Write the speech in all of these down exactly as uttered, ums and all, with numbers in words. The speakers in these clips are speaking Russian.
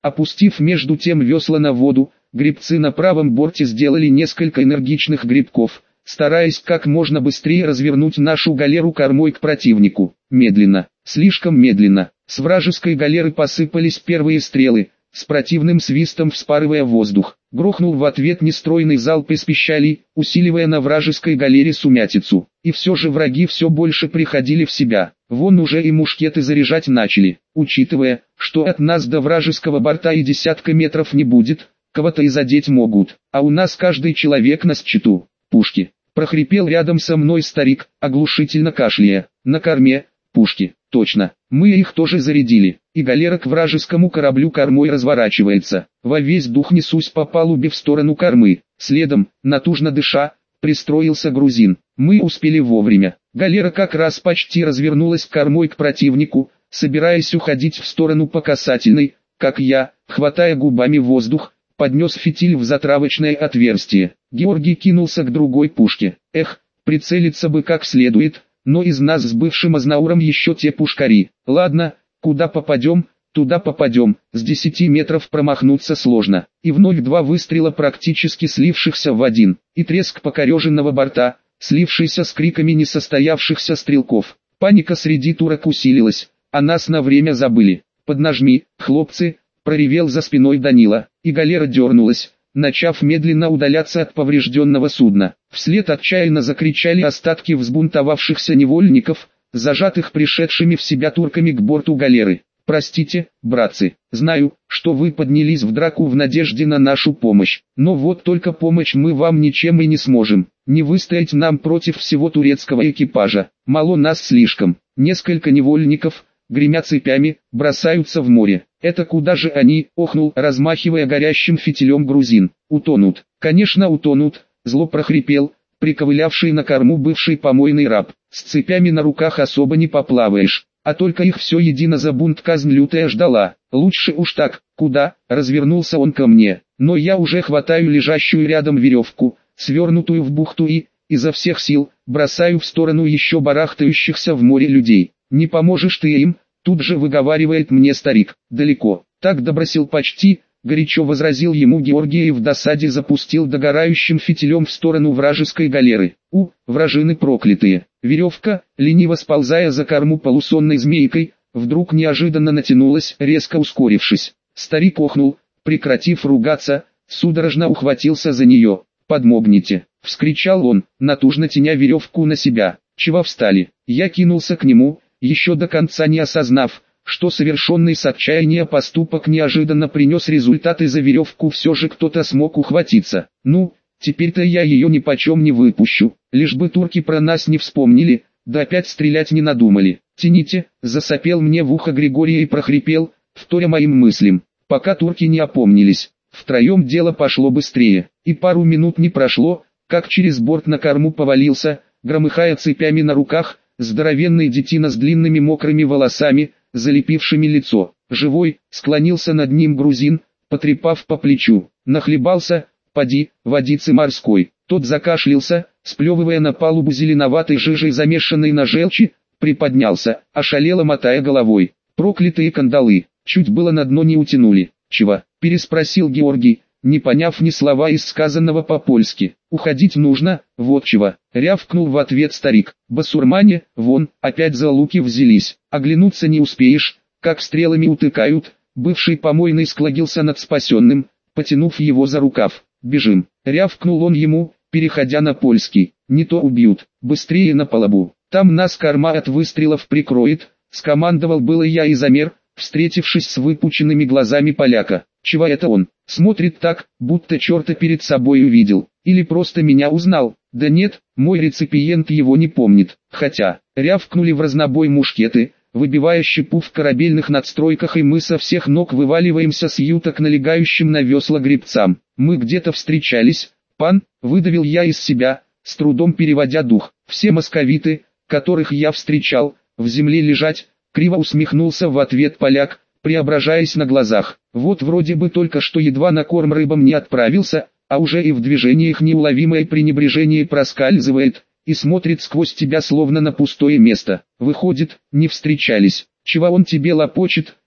Опустив между тем весла на воду, гребцы на правом борте сделали несколько энергичных гребков, стараясь как можно быстрее развернуть нашу галеру кормой к противнику. Медленно, слишком медленно, с вражеской галеры посыпались первые стрелы, с противным свистом вспарывая воздух. Грохнул в ответ нестройный залп из пищалей, усиливая на вражеской галере сумятицу. И все же враги все больше приходили в себя. Вон уже и мушкеты заряжать начали. Учитывая, что от нас до вражеского борта и десятка метров не будет, кого-то и задеть могут. А у нас каждый человек на счету. Пушки. Прохрипел рядом со мной старик, оглушительно кашляя. На корме пушки. Точно, мы их тоже зарядили, и галера к вражескому кораблю кормой разворачивается. Во весь дух несусь по палубе в сторону кормы. Следом, натужно дыша, пристроился грузин. Мы успели вовремя. Галера как раз почти развернулась кормой к противнику, собираясь уходить в сторону по касательной, как я, хватая губами воздух, поднес фитиль в затравочное отверстие. Георгий кинулся к другой пушке. Эх, прицелиться бы как следует. Но из нас с бывшим Азнауром еще те пушкари. Ладно, куда попадем, туда попадем. С десяти метров промахнуться сложно. И вновь два выстрела практически слившихся в один. И треск покореженного борта, слившийся с криками несостоявшихся стрелков. Паника среди турок усилилась, а нас на время забыли. Поднажми, хлопцы, проревел за спиной Данила, и галера дернулась, начав медленно удаляться от поврежденного судна. Вслед отчаянно закричали остатки взбунтовавшихся невольников, зажатых пришедшими в себя турками к борту галеры. «Простите, братцы, знаю, что вы поднялись в драку в надежде на нашу помощь, но вот только помочь мы вам ничем и не сможем. Не выстоять нам против всего турецкого экипажа, мало нас слишком». Несколько невольников, гремя цепями, бросаются в море. «Это куда же они?» — охнул, размахивая горящим фитилем грузин. «Утонут». «Конечно утонут», — зло прохрипел, приковылявший на корму бывший помойный раб. «С цепями на руках особо не поплаваешь, а только их все едино за бунт казнь лютая ждала. Лучше уж так». «Куда?» — развернулся он ко мне, но я уже хватаю лежащую рядом веревку, свернутую в бухту и, изо всех сил, бросаю в сторону еще барахтающихся в море людей. «Не поможешь ты им», — тут же выговаривает мне старик. «Далеко». «Так добросил почти», — горячо возразил ему Георгий и в досаде запустил догорающим фитилем в сторону вражеской галеры. У, вражины проклятые. Веревка, лениво сползая за корму полусонной змейкой, вдруг неожиданно натянулась, резко ускорившись. Старик охнул, прекратив ругаться, судорожно ухватился за нее. «Подмогните!» — вскричал он, натужно тяня веревку на себя. «Чего встали?» Я кинулся к нему, еще до конца не осознав, что совершенный с отчаяния поступок неожиданно принес результат, и за веревку все же кто-то смог ухватиться. «Ну, теперь-то я ее ни почем не выпущу, лишь бы турки про нас не вспомнили, да опять стрелять не надумали». «Тяните», — засопел мне в ухо Григорий и прохрипел, вторя моим мыслям, пока турки не опомнились. Втроем дело пошло быстрее, и пару минут не прошло, как через борт на корму повалился, громыхая цепями на руках, здоровенный детина с длинными мокрыми волосами, залепившими лицо. Живой, склонился над ним грузин, потрепав по плечу. «Нахлебался, поди, водицы морской». Тот закашлялся, сплевывая на палубу зеленоватой жижей, замешанной на желчи, приподнялся, ошалело мотая головой. «Проклятые кандалы, чуть было на дно не утянули». «Чего?» — переспросил Георгий, не поняв ни слова из сказанного по-польски. «Уходить нужно, вот чего», — рявкнул в ответ старик. «Басурмане, вон, опять за луки взялись, оглянуться не успеешь, как стрелами утыкают». Бывший помойный склонился над спасенным, потянув его за рукав. «Бежим», — рявкнул он ему, переходя на польский. «Не то убьют, быстрее на палубу, там нас корма от выстрелов прикроет», — скомандовал было я и замер, встретившись с выпученными глазами поляка. Чего это он? Смотрит так, будто черта перед собой увидел. Или просто меня узнал. Да нет, мой реципиент его не помнит. Хотя, рявкнули в разнобой мушкеты, выбивая щепу в корабельных надстройках, и мы со всех ног вываливаемся с юта к налегающим на весла гребцам. «Мы где-то встречались, пан», — выдавил я из себя, с трудом переводя дух. «Все московиты, которых я встречал, в земле лежать», — криво усмехнулся в ответ поляк, преображаясь на глазах. «Вот вроде бы только что едва на корм рыбам не отправился, а уже и в движениях неуловимое пренебрежение проскальзывает, и смотрит сквозь тебя словно на пустое место. Выходит, не встречались. Чего он тебе лопочет?»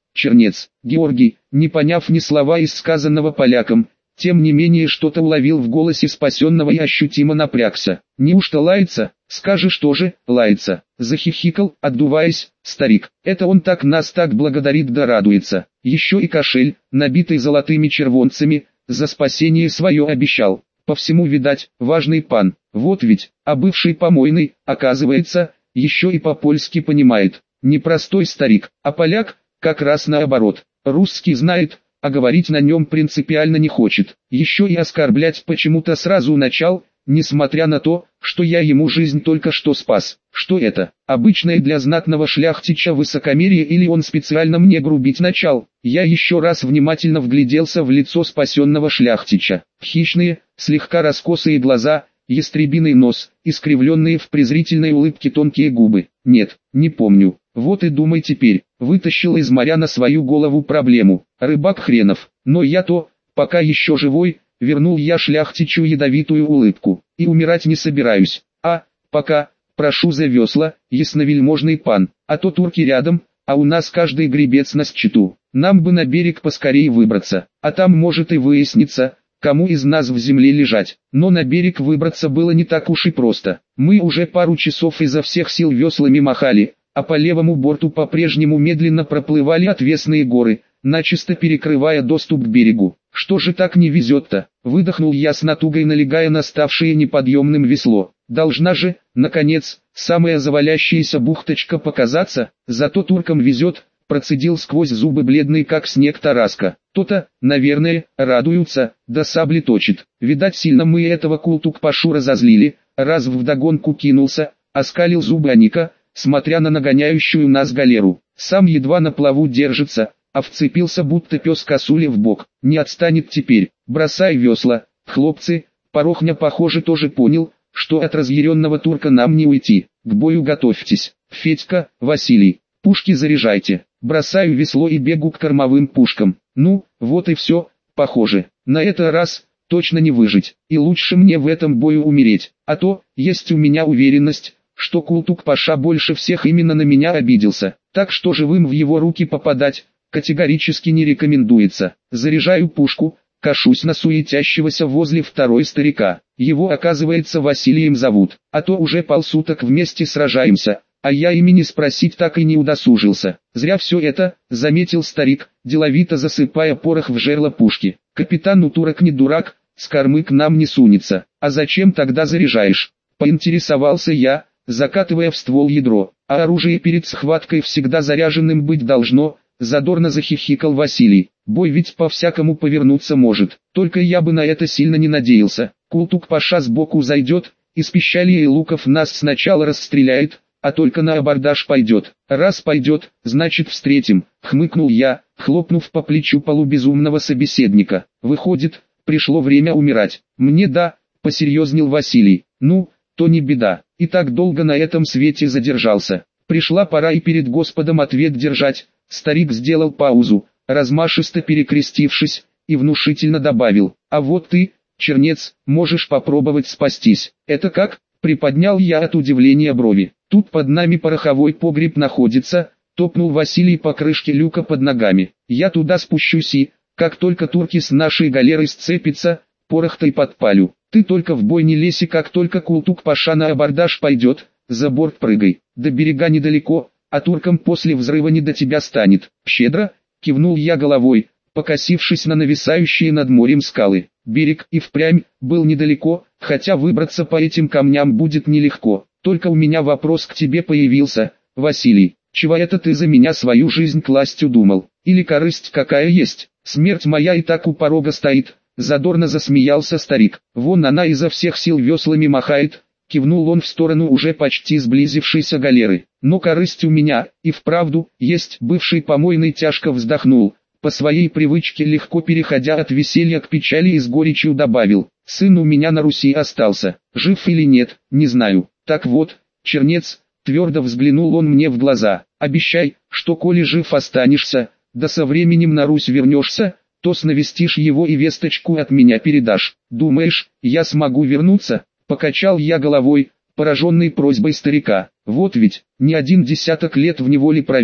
Чернец. Георгий, не поняв ни слова из сказанного поляком, тем не менее что-то уловил в голосе спасенного и ощутимо напрягся. «Неужто лается? Скажешь тоже, лается», — захихикал, отдуваясь, старик. «Это он так нас так благодарит да радуется. Еще и кошель, набитый золотыми червонцами, за спасение свое обещал. По всему, видать, важный пан. Вот ведь, а бывший помойный, оказывается, еще и по-польски понимает. Непростой старик, а поляк, как раз наоборот. Русский знает, а говорить на нем принципиально не хочет. Еще и оскорблять почему-то сразу начал, несмотря на то, что я ему жизнь только что спас. Что это? Обычное для знатного шляхтича высокомерие или он специально мне грубить начал? Я еще раз внимательно вгляделся в лицо спасенного шляхтича. Хищные, слегка раскосые глаза, ястребиный нос, искривленные в презрительной улыбке тонкие губы. Нет, не помню. Вот и думай теперь, вытащил из моря на свою голову проблему. Рыбак хренов, но я-то, пока еще живой, вернул я шляхтичу ядовитую улыбку. И умирать не собираюсь. А, пока, прошу за весла, ясновельможный пан, а то турки рядом, а у нас каждый гребец на счету. Нам бы на берег поскорее выбраться, а там может и выяснится, кому из нас в земле лежать. Но на берег выбраться было не так уж и просто. Мы уже пару часов изо всех сил веслами махали, а по левому борту по-прежнему медленно проплывали отвесные горы, начисто перекрывая доступ к берегу. Что же так не везет-то? Выдохнул я с натугой, налегая на ставшее неподъемным весло. Должна же, наконец, самая завалящаяся бухточка показаться, зато туркам везет, процедил сквозь зубы бледный как снег Тараска. То-то, наверное, радуются, да сабли точит. Видать, сильно мы этого Култук-Пашу разозлили, раз вдогонку кинулся, оскалил зубы Аника, смотря на нагоняющую нас галеру. Сам едва на плаву держится, а вцепился будто пес косуле в бок. Не отстанет теперь. Бросай весла, хлопцы. Порохня, похоже, тоже понял, что от разъяренного турка нам не уйти. К бою готовьтесь. Федька, Василий, пушки заряжайте. Бросаю весло и бегу к кормовым пушкам. Ну, вот и все, похоже. На этот раз точно не выжить. И лучше мне в этом бою умереть. А то, есть у меня уверенность, что Култук-Паша больше всех именно на меня обиделся. Так что живым в его руки попадать категорически не рекомендуется. Заряжаю пушку, кашусь на суетящегося возле второй старика. Его, оказывается, Василием зовут. А то уже полсуток вместе сражаемся, а я имени спросить так и не удосужился. Зря все это, заметил старик, деловито засыпая порох в жерло пушки. Капитан у турок не дурак, с кормы к нам не сунется. А зачем тогда заряжаешь? Поинтересовался я, закатывая в ствол ядро. А оружие перед схваткой всегда заряженным быть должно, задорно захихикал Василий. Бой ведь по-всякому повернуться может. Только я бы на это сильно не надеялся. Култук-Паша сбоку зайдет, из пищалей и луков нас сначала расстреляет, а только на абордаж пойдет. Раз пойдет, значит встретим, хмыкнул я, хлопнув по плечу полубезумного собеседника. Выходит, пришло время умирать. Мне да, посерьезнел Василий. Ну, то не беда, и так долго на этом свете задержался. Пришла пора и перед Господом ответ держать. Старик сделал паузу, размашисто перекрестившись, и внушительно добавил: а вот ты, чернец, можешь попробовать спастись. Это как? Приподнял я от удивления брови. Тут под нами пороховой погреб находится, топнул Василий по крышке люка под ногами. Я туда спущусь и, как только турки с нашей галерой сцепятся, порох-то подпалю. Ты только в бой не лезь, и как только Култук-Паша на абордаж пойдет, за борт прыгай. До берега недалеко, а туркам после взрыва не до тебя станет. Щедро, кивнул я головой, покосившись на нависающие над морем скалы. Берег и впрямь был недалеко, хотя выбраться по этим камням будет нелегко. Только у меня вопрос к тебе появился, Василий. Чего это ты за меня свою жизнь класть удумал? Или корысть какая есть? Смерть моя и так у порога стоит. Задорно засмеялся старик. Вон она изо всех сил веслами махает. Кивнул он в сторону уже почти сблизившейся галеры. Но корысть у меня, и вправду, есть. Бывший помойный тяжко вздохнул. По своей привычке, легко переходя от веселья к печали, и с горечью добавил: сын у меня на Руси остался. Жив или нет, не знаю. Так вот, чернец, твердо взглянул он мне в глаза, обещай, что коли жив останешься, да со временем на Русь вернешься, то навестишь его и весточку от меня передашь. Думаешь, я смогу вернуться? Покачал я головой, пораженный просьбой старика. Вот ведь, не один десяток лет в неволе провел,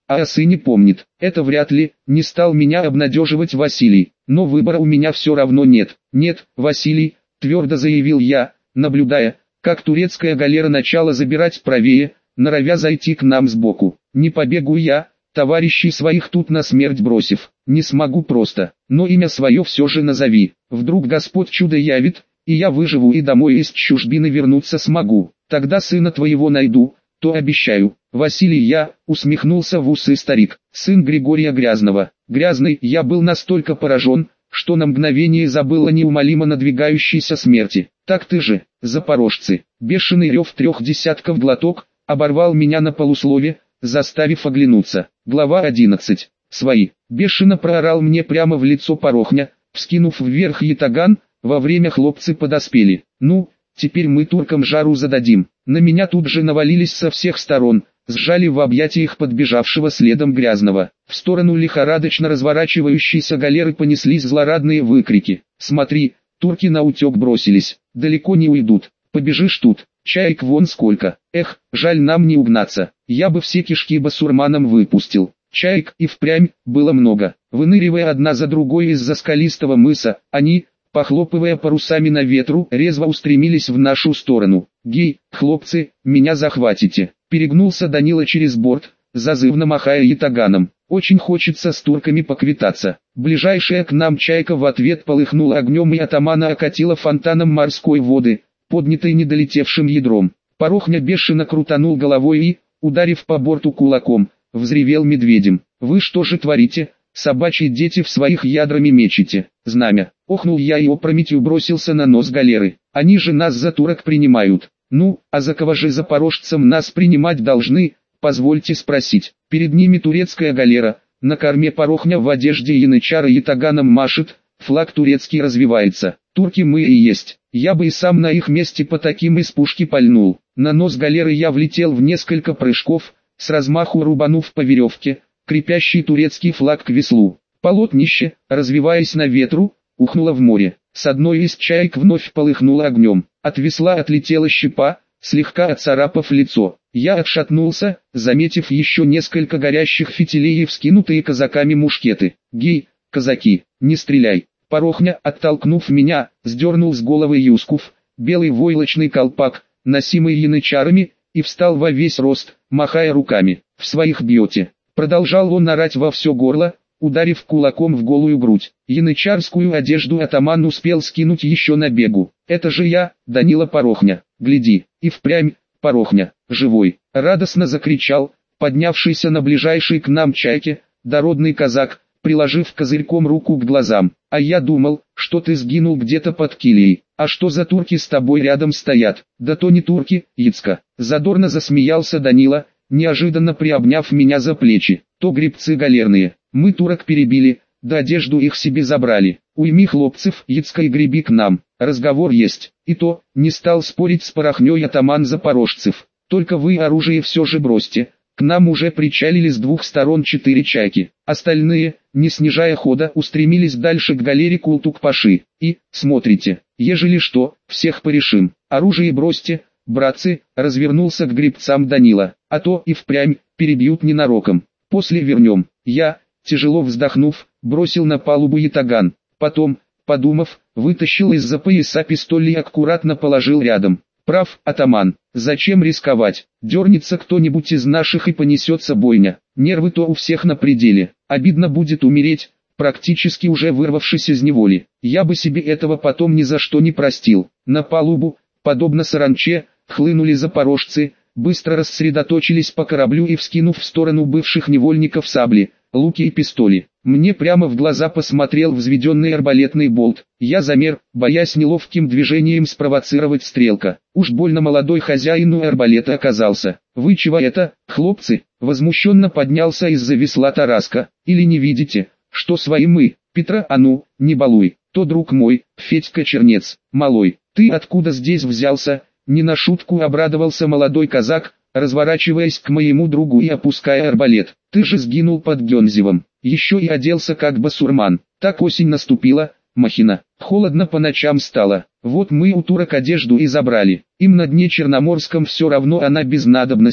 а о сыне помнит. Это вряд ли, не стал меня обнадеживать Василий. Но выбора у меня все равно нет. Нет, Василий, твердо заявил я, наблюдая, как турецкая галера начала забирать правее, норовя зайти к нам сбоку. Не побегу я, товарищей своих тут на смерть бросив. Не смогу просто, но имя свое все же назови. Вдруг Господь чудо явит, и я выживу и домой из чужбины вернуться смогу. Тогда сына твоего найду, то обещаю. Василий я, усмехнулся в усы старик, сын Григория Грязного. Грязный, я был настолько поражен, что на мгновение забыл о неумолимо надвигающейся смерти. Так ты же, запорожцы, бешеный рев трех десятков глоток, оборвал меня на полуслове, заставив оглянуться. Глава одиннадцать. Свои. Бешено проорал мне прямо в лицо Порохня, вскинув вверх ятаган, во время хлопцы подоспели. Ну, теперь мы туркам жару зададим. На меня тут же навалились со всех сторон, сжали в объятиях подбежавшего следом Грязного. В сторону лихорадочно разворачивающейся галеры понеслись злорадные выкрики. Смотри, турки на утек бросились, далеко не уйдут, побежишь тут, чаек вон сколько. Эх, жаль нам не угнаться, я бы все кишки басурманам выпустил. Чаек и впрямь было много. Выныривая одна за другой из-за скалистого мыса, они, похлопывая парусами на ветру, резво устремились в нашу сторону. «Гей, хлопцы, меня захватите!» Перегнулся Данила через борт, зазывно махая ятаганом. «Очень хочется с турками поквитаться». Ближайшая к нам чайка в ответ полыхнула огнем и атамана окатила фонтаном морской воды, поднятой недолетевшим ядром. Порохня бешено крутанул головой и, ударив по борту кулаком, взревел медведем. «Вы что же творите? Собачьи дети в своих ядрами мечете. Знамя!» Охнул я и опрометью бросился на нос галеры. «Они же нас за турок принимают. Ну, а за кого же запорожцам нас принимать должны, позвольте спросить?» Перед ними турецкая галера, на корме Порохня в одежде янычара ятаганом машет, флаг турецкий развивается. Турки мы и есть. Я бы и сам на их месте по таким из пушки пальнул. На нос галеры я влетел в несколько прыжков, с размаху рубанув по веревке, крепящий турецкий флаг к веслу. Полотнище, развиваясь на ветру, ухнуло в море. С одной из чаек вновь полыхнуло огнем. От весла отлетела щепа, слегка отцарапав лицо. Я отшатнулся, заметив еще несколько горящих фитилей и вскинутые казаками мушкеты. «Гей, казаки, не стреляй!» Порохня, оттолкнув меня, сдернул с головы юскуф, белый войлочный колпак, носимый янычарами, и встал во весь рост, махая руками. «В своих бьете!» Продолжал он орать во все горло, ударив кулаком в голую грудь. Янычарскую одежду атаман успел скинуть еще на бегу. «Это же я, Данила Порохня, гляди!» И впрямь, Порохня, живой! Радостно закричал, поднявшийся на ближайшей к нам чайке, дородный казак, приложив козырьком руку к глазам. «А я думал, что ты сгинул где-то под килией. А что за турки с тобой рядом стоят?» «Да то не турки, Яцка!» Задорно засмеялся Данила, неожиданно приобняв меня за плечи. «То гребцы галерные. Мы турок перебили, да одежду их себе забрали. Уйми хлопцев, Яцка, и греби к нам. Разговор есть». И то, не стал спорить с Порохней атаман запорожцев. «Только вы оружие все же бросьте. К нам уже причалили с двух сторон четыре чайки. Остальные, не снижая хода, устремились дальше к галере Култук-Паши. И, смотрите, ежели что, всех порешим. Оружие бросьте, братцы», развернулся к гребцам Данила. «А то и впрямь, перебьют ненароком. После вернем». Я, тяжело вздохнув, бросил на палубу ятаган. Потом, подумав, вытащил из-за пояса пистоль и аккуратно положил рядом. «Прав, атаман, зачем рисковать? Дернется кто-нибудь из наших и понесется бойня. Нервы-то у всех на пределе. Обидно будет умереть, практически уже вырвавшись из неволи. Я бы себе этого потом ни за что не простил». На палубу, подобно саранче, хлынули запорожцы, быстро рассредоточились по кораблю и, вскинув в сторону бывших невольников сабли, луки и пистоли. Мне прямо в глаза посмотрел взведенный арбалетный болт. Я замер, боясь неловким движением спровоцировать стрелка. Уж больно молодой хозяин у арбалета оказался. «Вы чего это, хлопцы?» Возмущенно поднялся из-за весла Тараска. «Или не видите, что свои мы? Петра, а ну, не балуй. То друг мой, Федька Чернец. Малой, ты откуда здесь взялся?» Не на шутку обрадовался молодой казак, разворачиваясь к моему другу и опуская арбалет. «Ты же сгинул под Гензевом, еще и оделся как басурман. Так осень наступила, махина. Холодно по ночам стало. Вот мы у турок одежду и забрали. Им на дне Черноморском все равно она без надобности,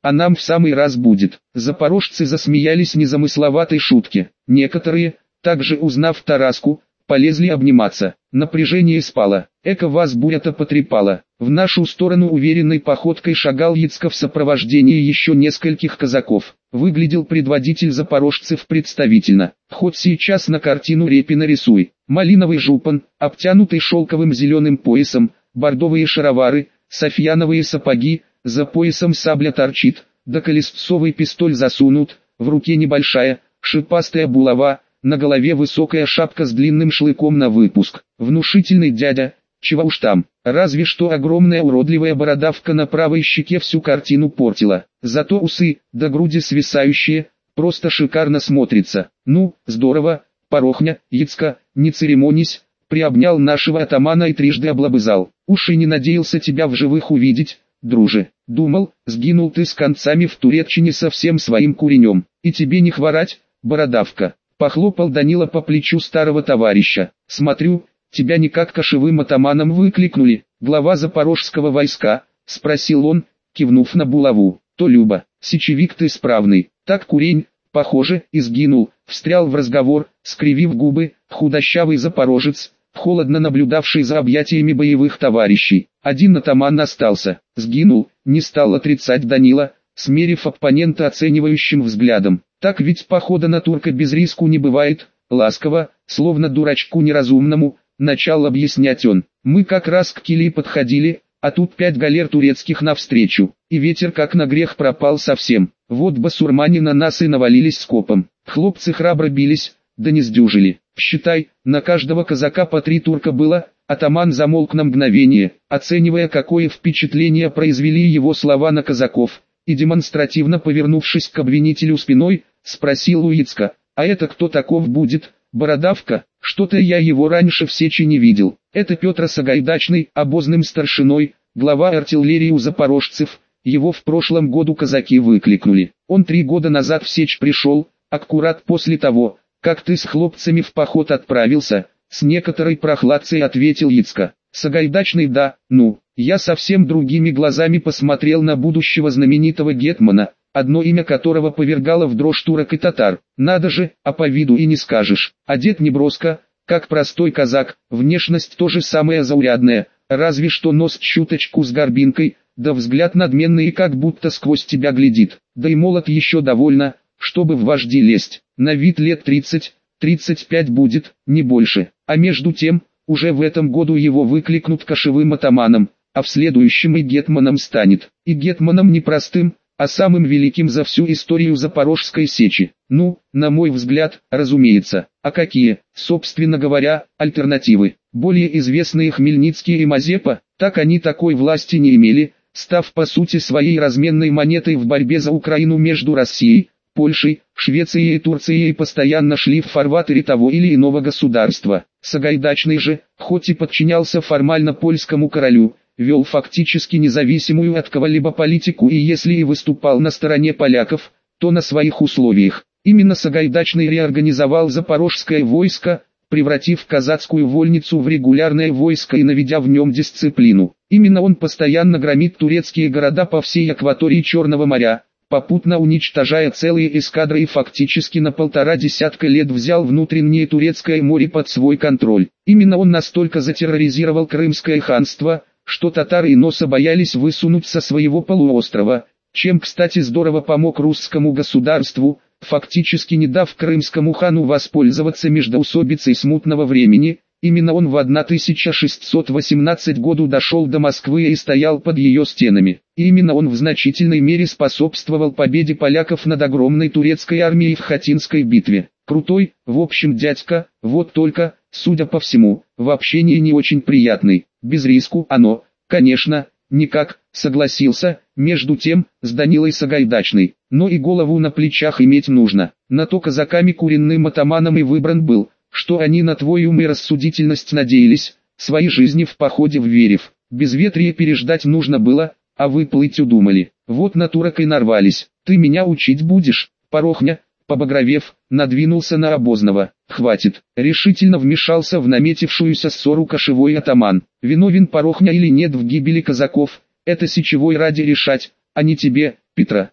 а нам в самый раз будет. Запорожцы засмеялись незамысловатой шутке. Некоторые, также узнав Тараску, полезли обниматься. Напряжение спало. Эко вас буря-то потрепала. В нашу сторону уверенной походкой шагал Яцко в сопровождении еще нескольких казаков. Выглядел предводитель запорожцев представительно. Хоть сейчас на картину Репи нарисуй. Малиновый жупан, обтянутый шелковым зеленым поясом, бордовые шаровары, софьяновые сапоги, за поясом сабля торчит, да колесцовый пистоль засунут, в руке небольшая, шипастая булава, на голове высокая шапка с длинным шлыком на выпуск. Внушительный дядя, чего уж там, разве что огромная уродливая бородавка на правой щеке всю картину портила. Зато усы, до груди свисающие, просто шикарно смотрится. Ну, здорово, Порохня, Яцко, не церемонись, приобнял нашего атамана и трижды облобызал. Уж и не надеялся тебя в живых увидеть, друже. Думал, сгинул ты с концами в Туреччине со всем своим куренем. И тебе не хворать, бородавка. Похлопал Данила по плечу старого товарища. Смотрю, тебя никак кошевым атаманом выкликнули. Глава запорожского войска, спросил он, кивнув на булаву. То Люба, сечевик ты справный. Так курень, похоже, и сгинул. Встрял в разговор, скривив губы, худощавый запорожец, холодно наблюдавший за объятиями боевых товарищей. Один атаман остался, сгинул, не стал отрицать Данила, смерив оппонента оценивающим взглядом. Так ведь похода на турка без риску не бывает, ласково, словно дурачку неразумному, начал объяснять он. Мы как раз к Килии подходили, а тут пять галер турецких навстречу, и ветер как на грех пропал совсем. Вот басурмане на нас и навалились скопом. Хлопцы храбро бились, да не сдюжили. Считай, на каждого казака по три турка было. Атаман замолк на мгновение, оценивая, какое впечатление произвели его слова на казаков, и демонстративно повернувшись к обвинителю спиной, спросил у Яцко: а это кто таков будет? Бородавка? Что-то я его раньше в сечи не видел. Это Петр Сагайдачный, обозным старшиной, глава артиллерии у запорожцев. Его в прошлом году казаки выкликнули. Он три года назад в сечь пришел, аккурат после того, как ты с хлопцами в поход отправился. С некоторой прохладцей ответил Яцко. Сагайдачный, да, ну, я совсем другими глазами посмотрел на будущего знаменитого гетмана, одно имя которого повергало в дрожь турок и татар. Надо же, а по виду и не скажешь. Одет неброско, как простой казак, внешность тоже самая заурядная, разве что нос чуточку с горбинкой, да взгляд надменный и как будто сквозь тебя глядит. Да и молод еще довольно, чтобы в вожди лезть. На вид лет тридцать, тридцать пять будет, не больше. А между тем, уже в этом году его выкликнут кошевым атаманом, а в следующем и гетманом станет. И гетманом не простым, а самым великим за всю историю Запорожской сечи. Ну, на мой взгляд, разумеется. А какие, собственно говоря, альтернативы? Более известные Хмельницкий и Мазепа, так они такой власти не имели, став по сути своей разменной монетой в борьбе за Украину между Россией, Польшей, Швецией и Турцией, и постоянно шли в фарватере того или иного государства. Сагайдачный же, хоть и подчинялся формально польскому королю, вел фактически независимую от кого-либо политику, и если и выступал на стороне поляков, то на своих условиях. Именно Сагайдачный реорганизовал запорожское войско, превратив казацкую вольницу в регулярное войско и наведя в нем дисциплину. Именно он постоянно громит турецкие города по всей акватории Черного моря, попутно уничтожая целые эскадры, и фактически на полтора десятка лет взял внутреннее турецкое море под свой контроль. Именно он настолько затерроризировал Крымское ханство, что татары и носа боялись высунуть со своего полуострова, чем, кстати, здорово помог русскому государству, фактически не дав крымскому хану воспользоваться междоусобицей смутного времени. Именно он в тысяча шестьсот восемнадцатом году дошел до Москвы и стоял под ее стенами. И именно он в значительной мере способствовал победе поляков над огромной турецкой армией в Хатинской битве. Крутой, в общем, дядька, вот только, судя по всему, в общении не очень приятный. Без риску оно, конечно, никак, согласился, между тем, с Данилой Сагайдачный. Но и голову на плечах иметь нужно. На то казаками куренным атаманом и выбран был, что они на твой ум и рассудительность надеялись, свои жизни в походе вверив. Безветрие переждать нужно было, а вы плыть удумали. Вот на турок и нарвались. Ты меня учить будешь? Порохня, побагровев, надвинулся на обозного. Хватит. Решительно вмешался в наметившуюся ссору кошевой атаман. Виновен Порохня или нет в гибели казаков, это сечевой ради решать, а не тебе, Петра.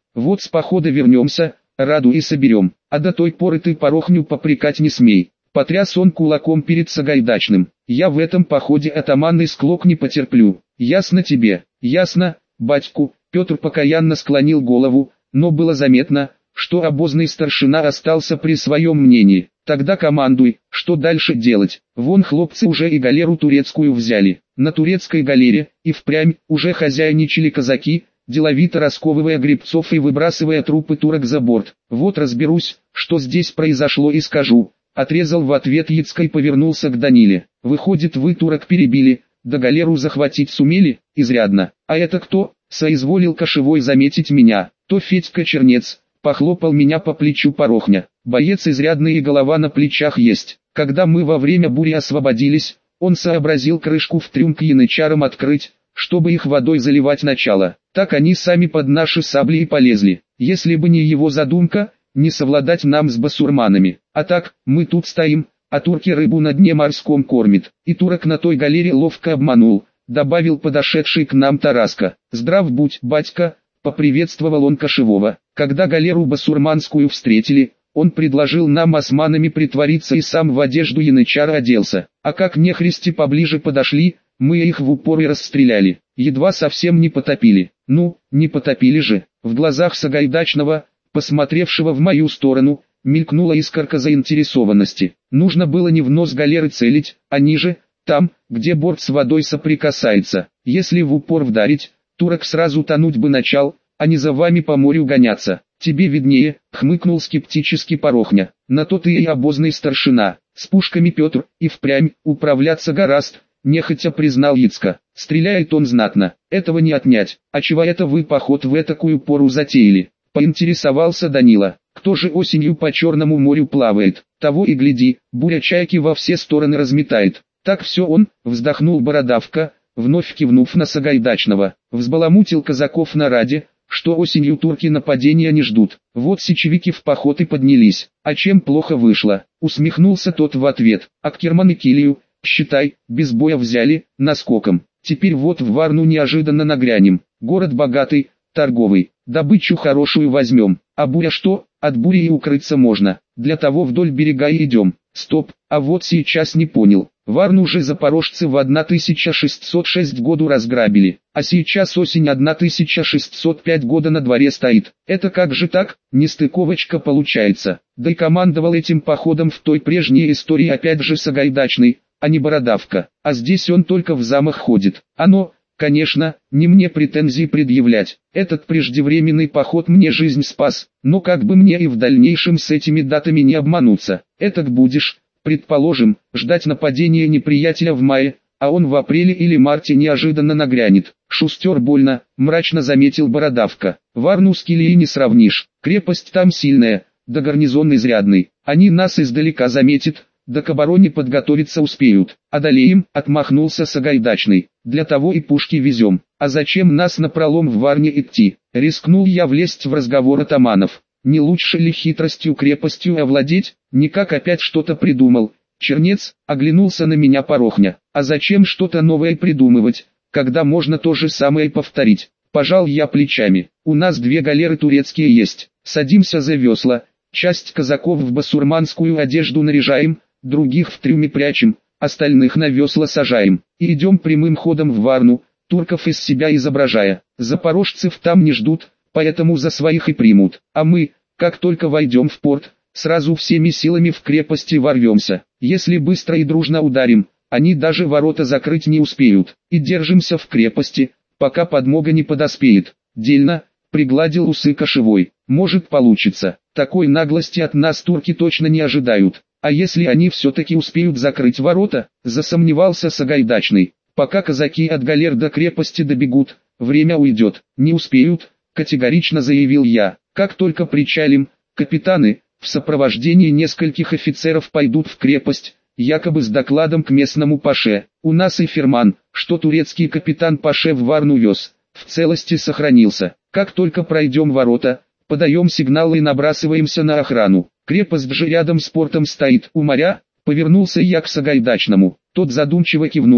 Вот с похода вернемся, раду и соберем, а до той поры ты порохню попрекать не смей. Потряс он кулаком перед Сагайдачным. Я в этом походе атаманный склок не потерплю. Ясно тебе? Ясно, батьку. Петр покаянно склонил голову, но было заметно, что обозный старшина остался при своем мнении. Тогда командуй, что дальше делать. Вон хлопцы уже и галеру турецкую взяли. На турецкой галере и впрямь уже хозяйничали казаки, деловито расковывая гребцов и выбрасывая трупы турок за борт. Вот разберусь, что здесь произошло, и скажу. Отрезал в ответ Яцко и повернулся к Даниле. Выходит, вы турок перебили, да галеру захватить сумели? Изрядно. А это кто? Соизволил кошевой заметить меня. То Федька Чернец. Похлопал меня по плечу Порохня. Боец изрядный и голова на плечах есть. Когда мы во время бури освободились, он сообразил крышку в трюм к янычарам открыть, чтобы их водой заливать начало. Так они сами под наши сабли и полезли. Если бы не его задумка, не совладать нам с басурманами. А так, мы тут стоим, а турки рыбу на дне морском кормит. И турок на той галере ловко обманул, добавил подошедший к нам Тараска. Здрав будь, батька, поприветствовал он кошевого. Когда галеру басурманскую встретили, он предложил нам османами притвориться и сам в одежду янычара оделся. А как нехристи поближе подошли, мы их в упор и расстреляли. Едва совсем не потопили. Ну, не потопили же. В глазах Сагайдачного, посмотревшего в мою сторону, мелькнула искорка заинтересованности. Нужно было не в нос галеры целить, а ниже, там, где борт с водой соприкасается. Если в упор вдарить, турок сразу тонуть бы начал, а не за вами по морю гоняться. Тебе виднее, хмыкнул скептически Порохня. На то ты и обозный старшина. С пушками Петр и впрямь управляться гораст, нехотя признал Яцко. Стреляет он знатно, этого не отнять. А чего это вы поход в этакую пору затеяли? Поинтересовался Данила. Кто же осенью по Черному морю плавает? Того и гляди, буря чайки во все стороны разметает. Так все он, вздохнул Бородавка, вновь кивнув на Сагайдачного. Взбаламутил казаков на раде, что осенью турки нападения не ждут. Вот сечевики в поход и поднялись. А чем плохо вышло? Усмехнулся тот в ответ. Аккерман и Килию, считай, без боя взяли, наскоком. Теперь вот в Варну неожиданно нагрянем. Город богатый, торговый, добычу хорошую возьмем. А буря что? От бури и укрыться можно. Для того вдоль берега и идем. Стоп, а вот сейчас не понял. Варну же запорожцы в тысяча шестьсот шестом году разграбили, а сейчас осень тысяча шестьсот пятого года на дворе стоит. Это как же так? Нестыковочка получается. Да и командовал этим походом в той прежней истории опять же Сагайдачный, а не Бородавка. А здесь он только в замах ходит. Оно, конечно, не мне претензий предъявлять. Этот преждевременный поход мне жизнь спас, но как бы мне и в дальнейшем с этими датами не обмануться. Этак будешь, предположим, ждать нападения неприятеля в мае, а он в апреле или марте неожиданно нагрянет. Шустер больно, мрачно заметил Бородавка. Варну с Килией не сравнишь, крепость там сильная, да гарнизон изрядный. Они нас издалека заметят, да к обороне подготовиться успеют. Одолеем, отмахнулся Сагайдачный. Для того и пушки везем. А зачем нас напролом в Варне идти? Рискнул я влезть в разговор атаманов. Не лучше ли хитростью крепостью овладеть? Никак опять что-то придумал. Чернец, оглянулся на меня Порохня. А зачем что-то новое придумывать, когда можно то же самое повторить? Пожал я плечами. У нас две галеры турецкие есть. Садимся за весла. Часть казаков в басурманскую одежду наряжаем, других в трюме прячем, остальных на весла сажаем. И идем прямым ходом в Варну, турков из себя изображая. Запорожцев там не ждут, поэтому за своих и примут. А мы, как только войдем в порт, сразу всеми силами в крепости ворвемся. Если быстро и дружно ударим, они даже ворота закрыть не успеют. И держимся в крепости, пока подмога не подоспеет. Дельно, пригладил усы кошевой. Может получится. Такой наглости от нас турки точно не ожидают. А если они все-таки успеют закрыть ворота, засомневался Сагайдачный. Пока казаки от галер до крепости добегут, время уйдет. Не успеют, категорично заявил я. Как только причалим, капитаны, в сопровождении нескольких офицеров пойдут в крепость, якобы с докладом к местному паше. У нас и ферман, что турецкий капитан паше в Варну вез, в целости сохранился. Как только пройдем ворота, подаем сигналы и набрасываемся на охрану. Крепость же рядом с портом стоит, у моря. Повернулся я к Сагайдачному. Тот задумчиво кивнул,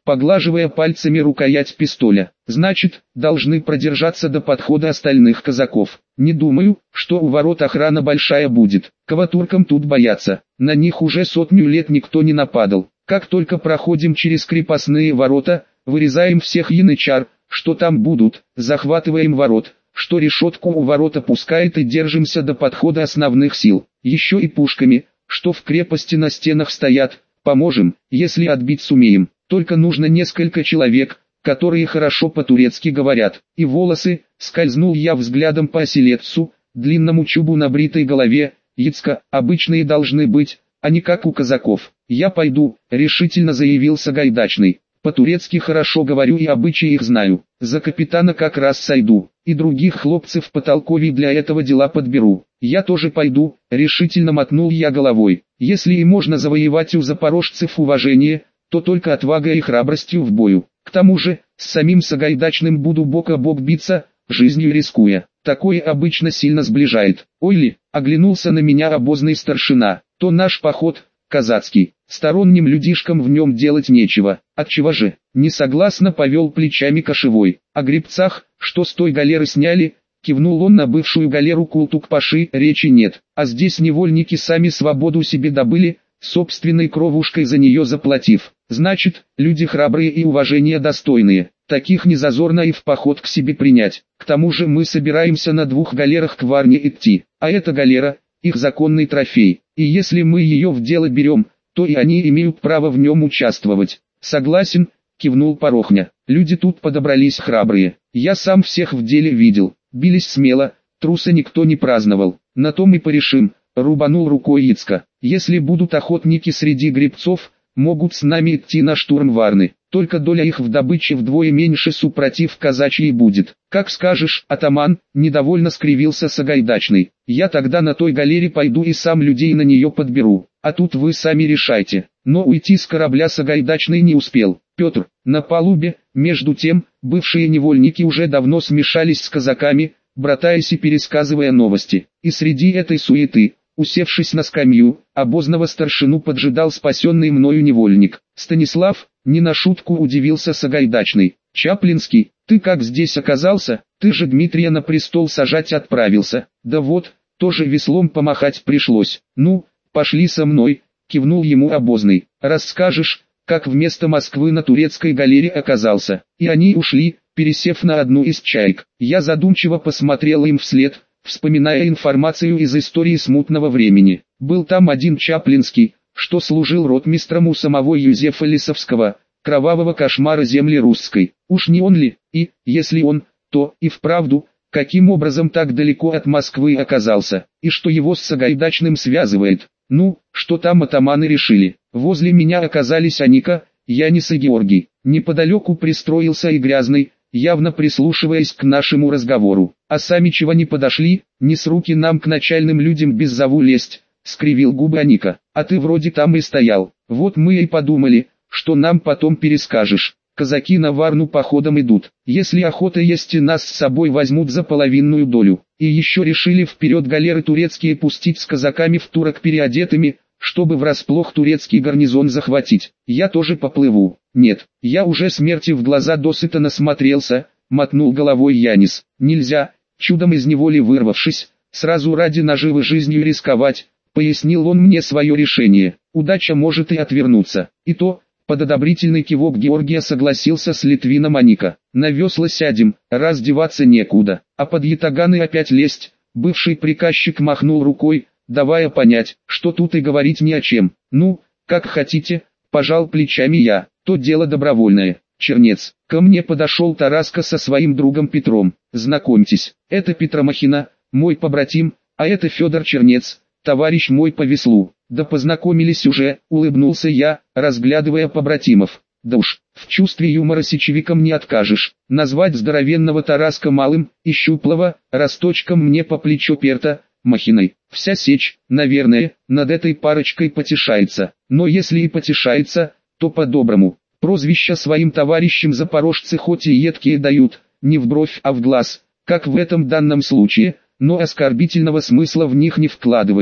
поглаживая пальцами рукоять пистоля. Значит, должны продержаться до подхода остальных казаков. Не думаю, что у ворот охрана большая будет. Кого туркам тут бояться? На них уже сотню лет никто не нападал. Как только проходим через крепостные ворота, вырезаем всех янычар, что там будут, захватываем ворот, что решетку у ворот опускает, и держимся до подхода основных сил. Еще и пушками, что в крепости на стенах стоят, поможем, если отбить сумеем. Только нужно несколько человек, которые хорошо по-турецки говорят. И волосы, скользнул я взглядом по оселедцу, длинному чубу на бритой голове, яцка, обычные должны быть, а не как у казаков. Я пойду, решительно заявил Сагайдачный. По-турецки хорошо говорю и обычаи их знаю. За капитана как раз сойду, и других хлопцев потолковей для этого дела подберу. Я тоже пойду, решительно мотнул я головой. Если и можно завоевать у запорожцев уважение, то только отвагой и храбростью в бою. К тому же, с самим Сагайдачным буду бок о бок биться, жизнью рискуя. Такое обычно сильно сближает. Ой ли, оглянулся на меня обозный старшина, то наш поход, казацкий, сторонним людишкам в нем делать нечего. Отчего же, несогласно повел плечами кошевой. О гребцах, что с той галеры сняли, кивнул он на бывшую галеру Култук-Паши, речи нет. А здесь невольники сами свободу себе добыли, собственной кровушкой за нее заплатив. Значит, люди храбрые и уважения достойные. Таких не зазорно и в поход к себе принять. К тому же мы собираемся на двух галерах к Варне идти. А эта галера, их законный трофей. И если мы ее в дело берем, то и они имеют право в нем участвовать. Согласен, кивнул Порохня. Люди тут подобрались храбрые. Я сам всех в деле видел. Бились смело, труса никто не праздновал. На том и порешим, рубанул рукой Яцка. Если будут охотники среди гребцов, могут с нами идти на штурм Варны. Только доля их в добыче вдвое меньше супротив казачьей будет. Как скажешь, атаман, недовольно скривился Сагайдачный. Я тогда на той галере пойду и сам людей на нее подберу. А тут вы сами решайте. Но уйти с корабля Сагайдачный не успел. Петр, на палубе, между тем, бывшие невольники уже давно смешались с казаками, братаясь и пересказывая новости. И среди этой суеты, усевшись на скамью, обозного старшину поджидал спасенный мною невольник. Станислав, не на шутку удивился Сагайдачный. Чаплинский, ты как здесь оказался? Ты же Дмитрия на престол сажать отправился. Да вот, тоже веслом помахать пришлось. Ну, пошли со мной, кивнул ему обозный. Расскажешь, как вместо Москвы на турецкой галере оказался. И они ушли, пересев на одну из чаек. Я задумчиво посмотрел им вслед, вспоминая информацию из истории смутного времени. Был там один Чаплинский, что служил ротмистром у самого Юзефа Лисовского, кровавого кошмара земли русской. Уж не он ли? И, если он, то и вправду, каким образом так далеко от Москвы оказался, и что его с Сагайдачным связывает? Ну, что там атаманы решили? Возле меня оказались Аника, Янис и Георгий. Неподалеку пристроился и Грязный, явно прислушиваясь к нашему разговору. А сами чего не подошли, не с руки нам к начальным людям без зову лезть, скривил губы Аника. А ты вроде там и стоял. Вот мы и подумали, что нам потом перескажешь. Казаки на Варну походом идут. Если охота есть, и нас с собой возьмут за половинную долю. И еще решили вперед галеры турецкие пустить с казаками в турок переодетыми, чтобы врасплох турецкий гарнизон захватить. Я тоже поплыву. Нет, я уже смерти в глаза досыта насмотрелся, мотнул головой Янис. Нельзя, чудом из неволи вырвавшись, сразу ради наживы жизнью рисковать, пояснил он мне свое решение. Удача может и отвернуться. И то, под одобрительный кивок Георгия согласился с Литвином Аника. На весла сядем, раз деваться некуда, а под ятаганы опять лезть. Бывший приказчик махнул рукой, давая понять, что тут и говорить не о чем. Ну, как хотите, пожал плечами я, то дело добровольное. Чернец, ко мне подошел Тараска со своим другом Петром. Знакомьтесь, это Петромахина, мой побратим, а это Федор Чернец, товарищ мой по веслу. Да познакомились уже, улыбнулся я, разглядывая побратимов. Да уж, в чувстве юмора сечевиком не откажешь. Назвать здоровенного Тараска малым и щуплого, росточком мне по плечо Перта, Махиной. Вся сечь, наверное, над этой парочкой потешается. Но если и потешается, то по-доброму. Прозвища своим товарищам запорожцы хоть и едкие дают, не в бровь, а в глаз, как в этом данном случае, но оскорбительного смысла в них не вкладывают.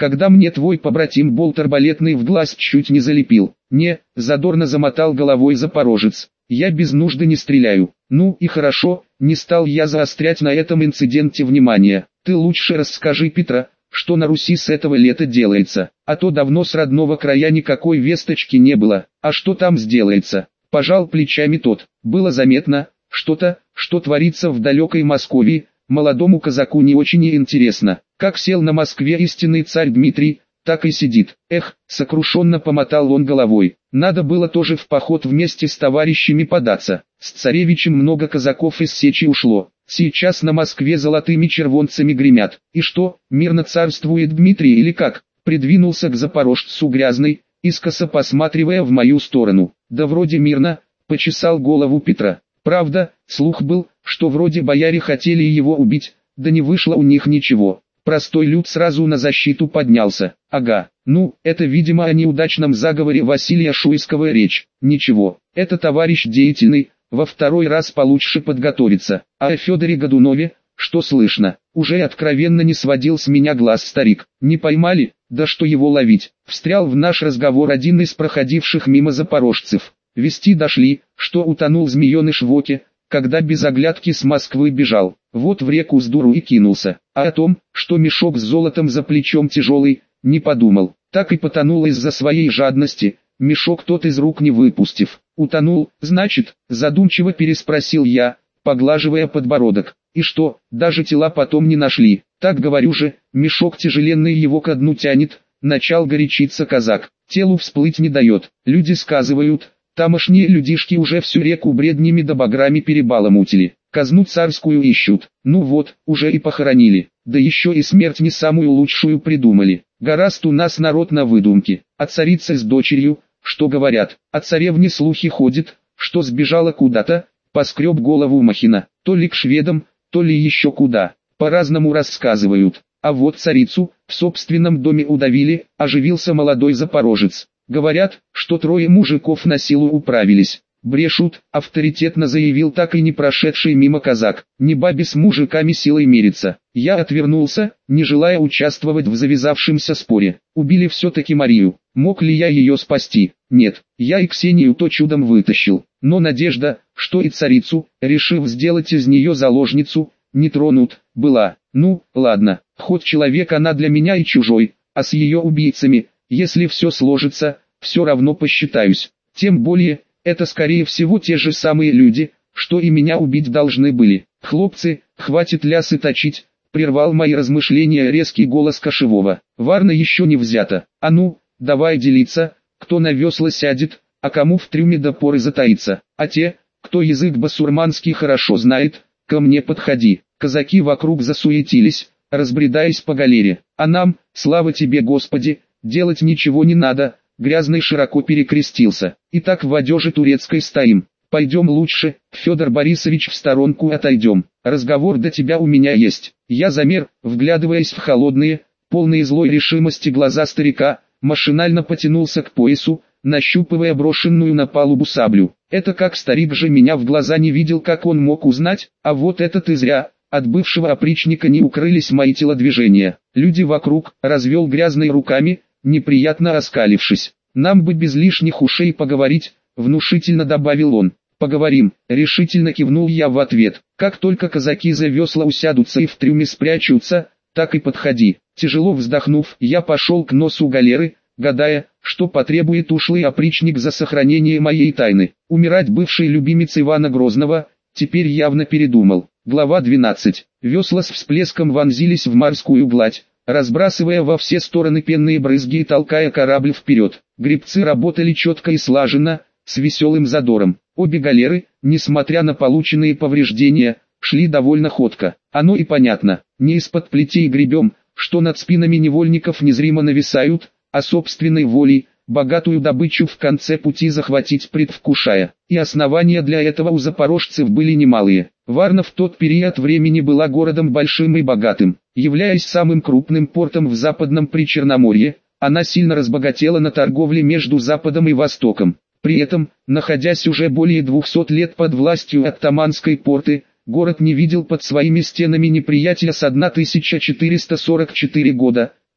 когда мне твой побратим болт арбалетный в глаз чуть не залепил. Не, задорно замотал головой запорожец. Я без нужды не стреляю. Ну и хорошо, не стал я заострять на этом инциденте внимание. Ты лучше расскажи, Петра, что на Руси с этого лета делается, а то давно с родного края никакой весточки не было. А что там сделается? Пожал плечами тот. Было заметно, что-то, что творится в далекой Москве, молодому казаку не очень и интересно. Как сел на Москве истинный царь Дмитрий, так и сидит. Эх, сокрушенно помотал он головой. Надо было тоже в поход вместе с товарищами податься. С царевичем много казаков из Сечи ушло. Сейчас на Москве золотыми червонцами гремят. И что, мирно царствует Дмитрий или как? Придвинулся к запорожцу грязный, искоса посматривая в мою сторону. Да вроде мирно, почесал голову Петра. Правда, слух был, что вроде бояре хотели его убить, да не вышло у них ничего. Простой люд сразу на защиту поднялся. Ага, ну, это видимо о неудачном заговоре Василия Шуйского речь. Ничего, это товарищ деятельный, во второй раз получше подготовиться. А о Федоре Годунове, что слышно, уже откровенно не сводил с меня глаз старик. Не поймали? Да что его ловить? Встрял в наш разговор один из проходивших мимо запорожцев. Вести дошли, что утонул змееныш в оке, когда без оглядки с Москвы бежал. Вот в реку с дуру и кинулся. А о том, что мешок с золотом за плечом тяжелый, не подумал. Так и потонул из-за своей жадности, мешок тот из рук не выпустив. Утонул, значит, задумчиво переспросил я, поглаживая подбородок. И что, даже тела потом не нашли? Так говорю же, мешок тяжеленный его ко дну тянет, начал горячиться казак. Телу всплыть не дает. Люди сказывают, тамошние людишки уже всю реку бреднями да баграми перебаламутили. Казну царскую ищут. Ну вот, уже и похоронили. Да еще и смерть не самую лучшую придумали. Гораст у нас народ на выдумке. А царица с дочерью, что говорят? О царевне слухи ходят, что сбежала куда-то, поскреб голову Махина. То ли к шведам, то ли еще куда. По-разному рассказывают. А вот царицу в собственном доме удавили, оживился молодой запорожец. Говорят, что трое мужиков на силу управились. Брешут, авторитетно заявил так и не прошедший мимо казак. Не бабе с мужиками силой мериться. Я отвернулся, не желая участвовать в завязавшемся споре. Убили все-таки Марию. Мог ли я ее спасти? Нет, я и Ксению то чудом вытащил. Но надежда, что и царицу, решив сделать из нее заложницу, не тронут, была. Ну, ладно, хоть человек она для меня и чужой, а с ее убийцами, если все сложится, все равно посчитаюсь. Тем более, это скорее всего те же самые люди, что и меня убить должны были. Хлопцы, хватит лясы точить, прервал мои размышления резкий голос кошевого. Варна еще не взята. А ну, давай делиться, кто на весла сядет, а кому в трюме до поры затаится. А те, кто язык басурманский хорошо знает, ко мне подходи. Казаки вокруг засуетились, разбредаясь по галере. А нам, слава тебе Господи, делать ничего не надо. Грязный широко перекрестился. Итак, в одежде турецкой стоим. Пойдем лучше, Федор Борисович, в сторонку отойдем. Разговор до тебя у меня есть. Я замер, вглядываясь в холодные, полные злой решимости глаза старика, машинально потянулся к поясу, нащупывая брошенную на палубу саблю. Это как старик же меня в глаза не видел, как он мог узнать, а вот это ты зря. От бывшего опричника не укрылись мои телодвижения. Люди вокруг, развел грязной руками, неприятно оскалившись. Нам бы без лишних ушей поговорить, внушительно добавил он. Поговорим, решительно кивнул я в ответ. Как только казаки за весла усядутся и в трюме спрячутся, так и подходи. Тяжело вздохнув, я пошел к носу галеры, гадая, что потребует ушлый опричник за сохранение моей тайны. Умирать бывший любимец Ивана Грозного, теперь явно передумал. Глава двенадцать. Весла с всплеском вонзились в морскую гладь, разбрасывая во все стороны пенные брызги и толкая корабль вперед. Гребцы работали четко и слаженно, с веселым задором. Обе галеры, несмотря на полученные повреждения, шли довольно ходко. Оно и понятно, не из-под плетей гребем, что над спинами невольников незримо нависают, а собственной волей, богатую добычу в конце пути захватить предвкушая. И основания для этого у запорожцев были немалые. Варна в тот период времени была городом большим и богатым. Являясь самым крупным портом в западном Причерноморье, она сильно разбогатела на торговле между Западом и Востоком. При этом, находясь уже более двухсот лет под властью оттаманской порты, город не видел под своими стенами неприятеля с тысяча четыреста сорок четвёртого года,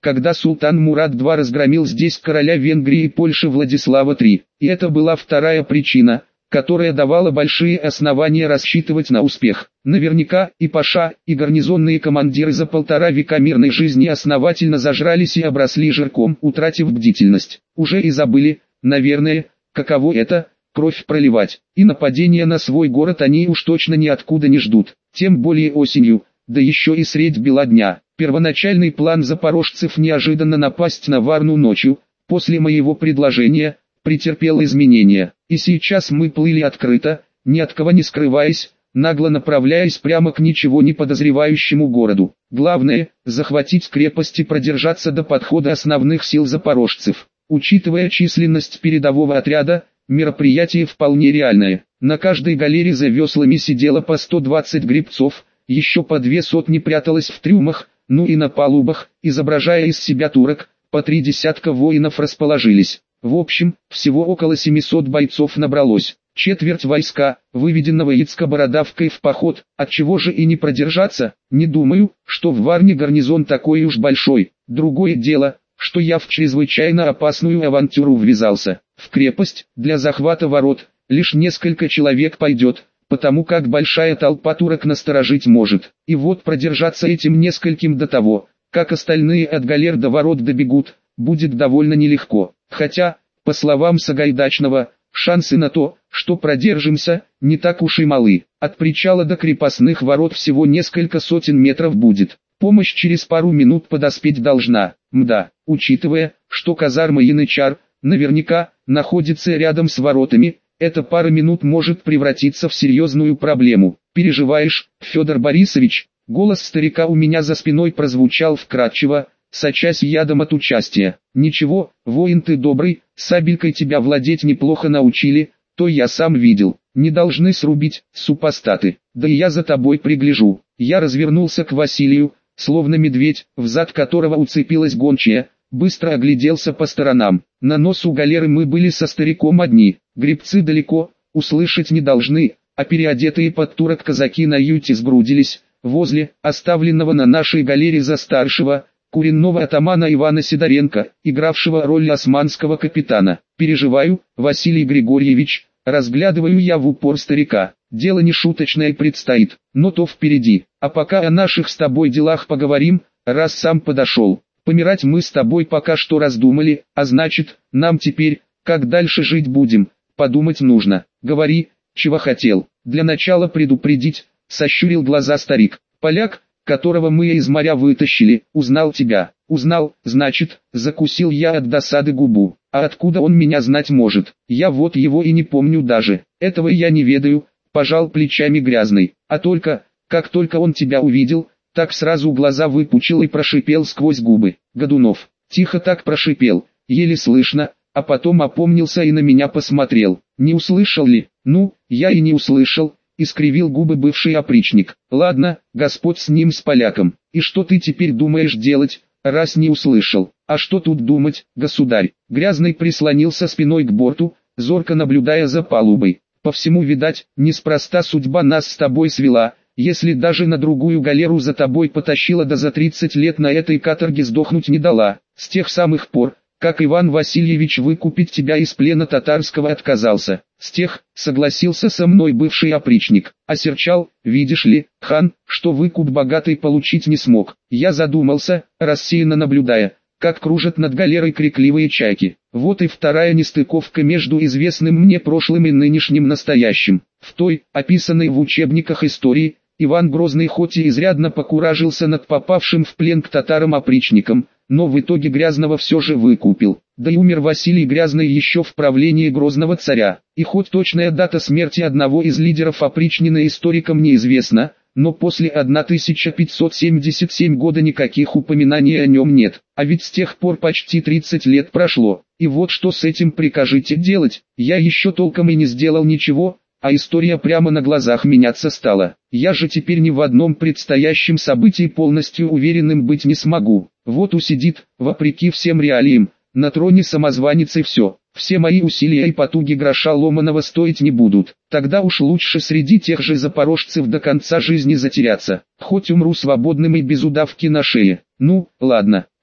когда султан Мурад два разгромил здесь короля Венгрии и Польши Владислава три. И это была вторая причина, которая давала большие основания рассчитывать на успех. Наверняка и паша, и гарнизонные командиры за полтора века мирной жизни основательно зажрались и обросли жирком, утратив бдительность. Уже и забыли, наверное, каково это – кровь проливать. И нападения на свой город они уж точно ниоткуда не ждут. Тем более осенью, да еще и средь бела дня. Первоначальный план запорожцев неожиданно напасть на Варну ночью, после моего предложения, претерпел изменения. И сейчас мы плыли открыто, ни от кого не скрываясь, нагло направляясь прямо к ничего не подозревающему городу. Главное – захватить крепость и продержаться до подхода основных сил запорожцев. Учитывая численность передового отряда, мероприятие вполне реальное. На каждой галере за веслами сидело по сто двадцать гребцов, еще по две сотни пряталось в трюмах, ну и на палубах, изображая из себя турок, по три десятка воинов расположились. В общем, всего около семисот бойцов набралось. Четверть войска, выведенного Яцко-Бородавкой в поход, отчего же и не продержаться, не думаю, что в Варне гарнизон такой уж большой. Другое дело, что я в чрезвычайно опасную авантюру ввязался. В крепость, для захвата ворот, лишь несколько человек пойдет, потому как большая толпа турок насторожить может. И вот продержаться этим нескольким до того, как остальные от галер до ворот добегут, будет довольно нелегко. Хотя, по словам Сагайдачного, шансы на то, что продержимся, не так уж и малы. От причала до крепостных ворот всего несколько сотен метров будет. Помощь через пару минут подоспеть должна. Мда, учитывая, что казарма янычар, наверняка, находится рядом с воротами, эта пара минут может превратиться в серьезную проблему. Переживаешь, Федор Борисович? Голос старика у меня за спиной прозвучал вкратчиво, сочась ядом от участия. Ничего, воин ты добрый, сабелькой тебя владеть неплохо научили, то я сам видел. Не должны срубить, супостаты. Да и я за тобой пригляжу. Я развернулся к Василию, словно медведь, взад которого уцепилась гончая, быстро огляделся по сторонам. На носу галеры мы были со стариком одни. Гребцы далеко, услышать не должны, а переодетые под турок казаки на юте сгрудились, возле, оставленного на нашей галере за старшего, куренного атамана Ивана Сидоренко, игравшего роль османского капитана. Переживаю, Василий Григорьевич, разглядываю я в упор старика. Дело не шуточное предстоит, но то впереди. А пока о наших с тобой делах поговорим, раз сам подошел. Помирать мы с тобой пока что раздумали, а значит, нам теперь, как дальше жить будем, подумать нужно. Говори, чего хотел. Для начала предупредить, сощурил глаза старик. Поляк, которого мы из моря вытащили, узнал тебя. Узнал, значит, закусил я от досады губу. А откуда он меня знать может? Я вот его и не помню даже. Этого я не ведаю, пожал плечами Грязный. А только, как только он тебя увидел, так сразу глаза выпучил и прошипел сквозь губы. Годунов. Тихо так прошипел, еле слышно, а потом опомнился и на меня посмотрел. Не услышал ли? Ну, я и не услышал. Искривил губы бывший опричник. Ладно, Господь с ним, с поляком. И что ты теперь думаешь делать, раз не услышал? А что тут думать, государь? Грязный прислонился спиной к борту, зорко наблюдая за палубой. По всему, видать, неспроста судьба нас с тобой свела, если даже на другую галеру за тобой потащила, да за тридцать лет на этой каторге сдохнуть не дала. С тех самых пор, как Иван Васильевич выкупить тебя из плена татарского отказался. С тех, согласился со мной бывший опричник, осерчал, видишь ли, хан, что выкуп богатый получить не смог. Я задумался, рассеянно наблюдая, как кружат над галерой крикливые чайки. Вот и вторая нестыковка между известным мне прошлым и нынешним настоящим. В той, описанной в учебниках истории, Иван Грозный хоть и изрядно покуражился над попавшим в плен к татарам опричником, но в итоге Грязного все же выкупил. Да и умер Василий Грязный еще в правлении Грозного царя. И хоть точная дата смерти одного из лидеров опричнины историкам неизвестна, но после тысяча пятьсот семьдесят седьмого года никаких упоминаний о нем нет. А ведь с тех пор почти тридцать лет прошло. И вот что с этим прикажете делать? Я еще толком и не сделал ничего, а история прямо на глазах меняться стала. Я же теперь ни в одном предстоящем событии полностью уверенным быть не смогу. Вот усидит, вопреки всем реалиям, на троне самозванец и все. Все мои усилия и потуги гроша ломаного стоить не будут. Тогда уж лучше среди тех же запорожцев до конца жизни затеряться. Хоть умру свободным и без удавки на шее. Ну, ладно,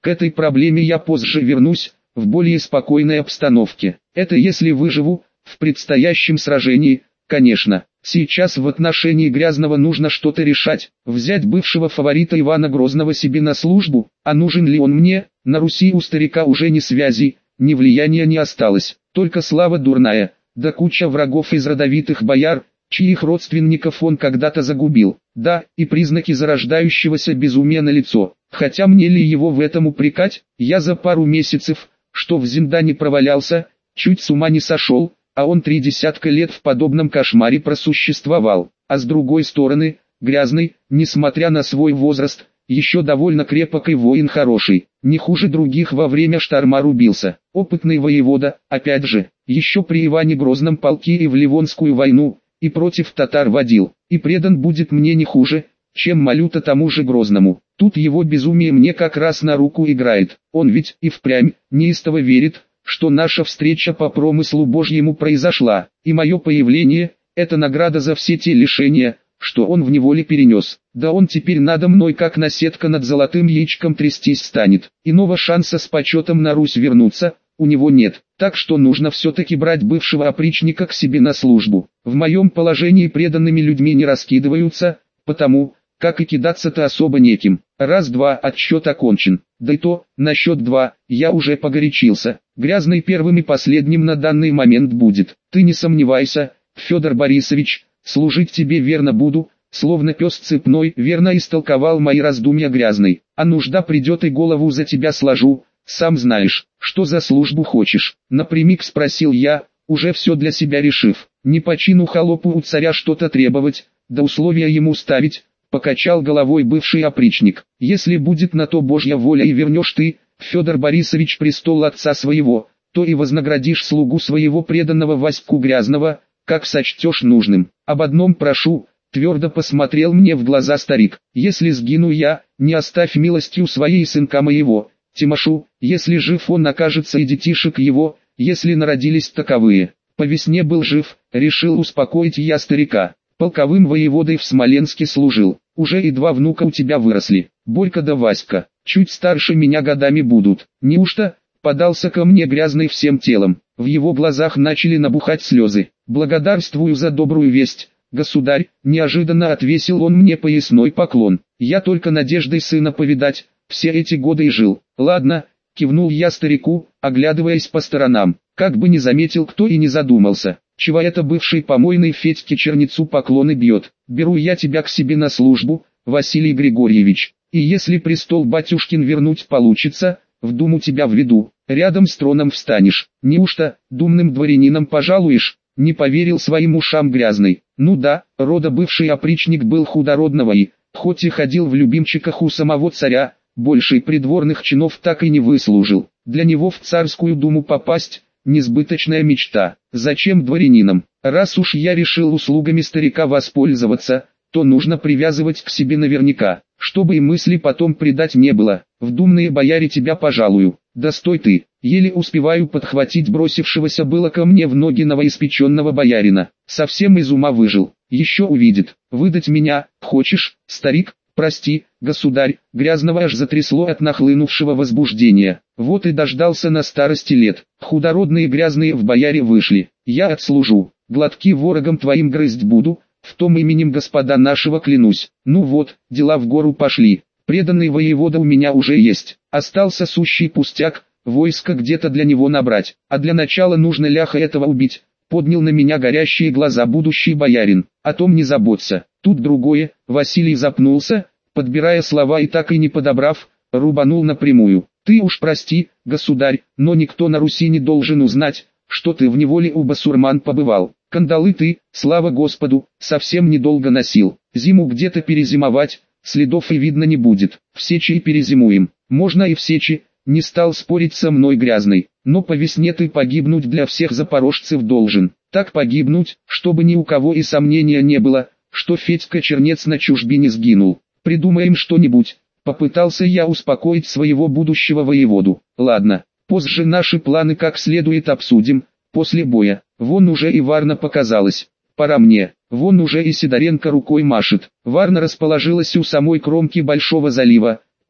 К этой проблеме я позже вернусь, в более спокойной обстановке. Это если выживу, в предстоящем сражении, конечно. Сейчас в отношении Грязного нужно что-то решать. Взять бывшего фаворита Ивана Грозного себе на службу, а нужен ли он мне? На Руси у старика уже ни связи, ни влияния не осталось, только слава дурная, да куча врагов из родовитых бояр, чьих родственников он когда-то загубил. Да, и признаки зарождающегося безумия налицо. Хотя мне ли его в этом упрекать? Я за пару месяцев, что в Зиндане провалялся, чуть с ума не сошел, а он три десятка лет в подобном кошмаре просуществовал. А с другой стороны, Грязный, несмотря на свой возраст, еще довольно крепок и воин хороший, не хуже других во время шторма рубился. Опытный воевода, опять же, еще при Иване Грозном полки и в Ливонскую войну, и против татар водил, и предан будет мне не хуже, чем Малюта тому же Грозному. Тут его безумие мне как раз на руку играет. Он ведь и впрямь неистово верит, что наша встреча по промыслу Божьему произошла, и мое появление – это награда за все те лишения, что он в неволе перенес. Да он теперь надо мной как наседка над золотым яичком трястись станет. Иного шанса с почетом на Русь вернуться у него нет, так что нужно все-таки брать бывшего опричника к себе на службу. В моем положении преданными людьми не раскидываются, потому как и кидаться-то особо неким. Раз-два, отсчет окончен. Да и то, на счет два, я уже погорячился. Грязный первым и последним на данный момент будет. Ты не сомневайся, Федор Борисович, служить тебе верно буду, словно пес цепной, верно истолковал мои раздумья Грязный. А нужда придет и голову за тебя сложу, сам знаешь, что за службу хочешь. Напрямик спросил я, уже все для себя решив. Не по чину холопу у царя что-то требовать, да условия ему ставить. Покачал головой бывший опричник. Если будет на то Божья воля и вернешь ты, Федор Борисович, престол отца своего, то и вознаградишь слугу своего преданного Ваську Грязного, как сочтешь нужным. Об одном прошу, твердо посмотрел мне в глаза старик. Если сгину я, не оставь милостью своей сынка моего, Тимошу, если жив он окажется и детишек его, если народились таковые. По весне был жив, решил успокоить я старика. Полковым воеводой в Смоленске служил. Уже и два внука у тебя выросли, Борька да Васька, чуть старше меня годами будут. Неужто? Подался ко мне Грязный всем телом. В его глазах начали набухать слезы. Благодарствую за добрую весть, государь. Неожиданно отвесил он мне поясной поклон. Я только надеждой сына повидать, все эти годы и жил. Ладно, кивнул я старику, оглядываясь по сторонам. Как бы не заметил кто и не задумался. Чего это бывший помойный Федьке Черницу поклоны бьет? Беру я тебя к себе на службу, Василий Григорьевич. И если престол батюшкин вернуть получится, в думу тебя введу, рядом с троном встанешь. Неужто думным дворянином пожалуешь? Не поверил своим ушам Грязный. Ну да, рода бывший опричник был худородного и, хоть и ходил в любимчиках у самого царя, большей придворных чинов так и не выслужил. Для него в царскую думу попасть – несбыточная мечта. Зачем дворянинам? Раз уж я решил услугами старика воспользоваться, то нужно привязывать к себе наверняка, чтобы и мысли потом предать не было. В думные бояре тебя пожалую. Да стой ты, еле успеваю подхватить бросившегося было ко мне в ноги новоиспеченного боярина. Совсем из ума выжил. Еще увидит. Выдать меня, хочешь, старик? Прости, государь. Грязного аж затрясло от нахлынувшего возбуждения. Вот и дождался на старости лет. Худородные грязные в бояре вышли. Я отслужу. Глотки ворогам твоим грызть буду. В том именем господа нашего клянусь. Ну вот, дела в гору пошли. Преданный воевода у меня уже есть. Остался сущий пустяк, войско где-то для него набрать. А для начала нужно ляха этого убить. Поднял на меня горящие глаза будущий боярин. О том не заботься. Тут другое. Василий запнулся, подбирая слова и так и не подобрав, рубанул напрямую. Ты уж прости, государь, но никто на Руси не должен узнать, что ты в неволе у басурман побывал. Кандалы ты, слава Господу, совсем недолго носил. Зиму где-то перезимовать, следов и видно не будет. В сечи и перезимуем. Можно и в сечи, не стал спорить со мной Грязный. Но по весне ты погибнуть для всех запорожцев должен. Так погибнуть, чтобы ни у кого и сомнения не было, что Федька Чернец на чужбине сгинул. Придумаем что-нибудь. Попытался я успокоить своего будущего воеводу. Ладно, позже наши планы как следует обсудим, после боя. Вон уже и Варна показалась. Пора мне. Вон уже и Сидоренко рукой машет. Варна расположилась у самой кромки Большого залива,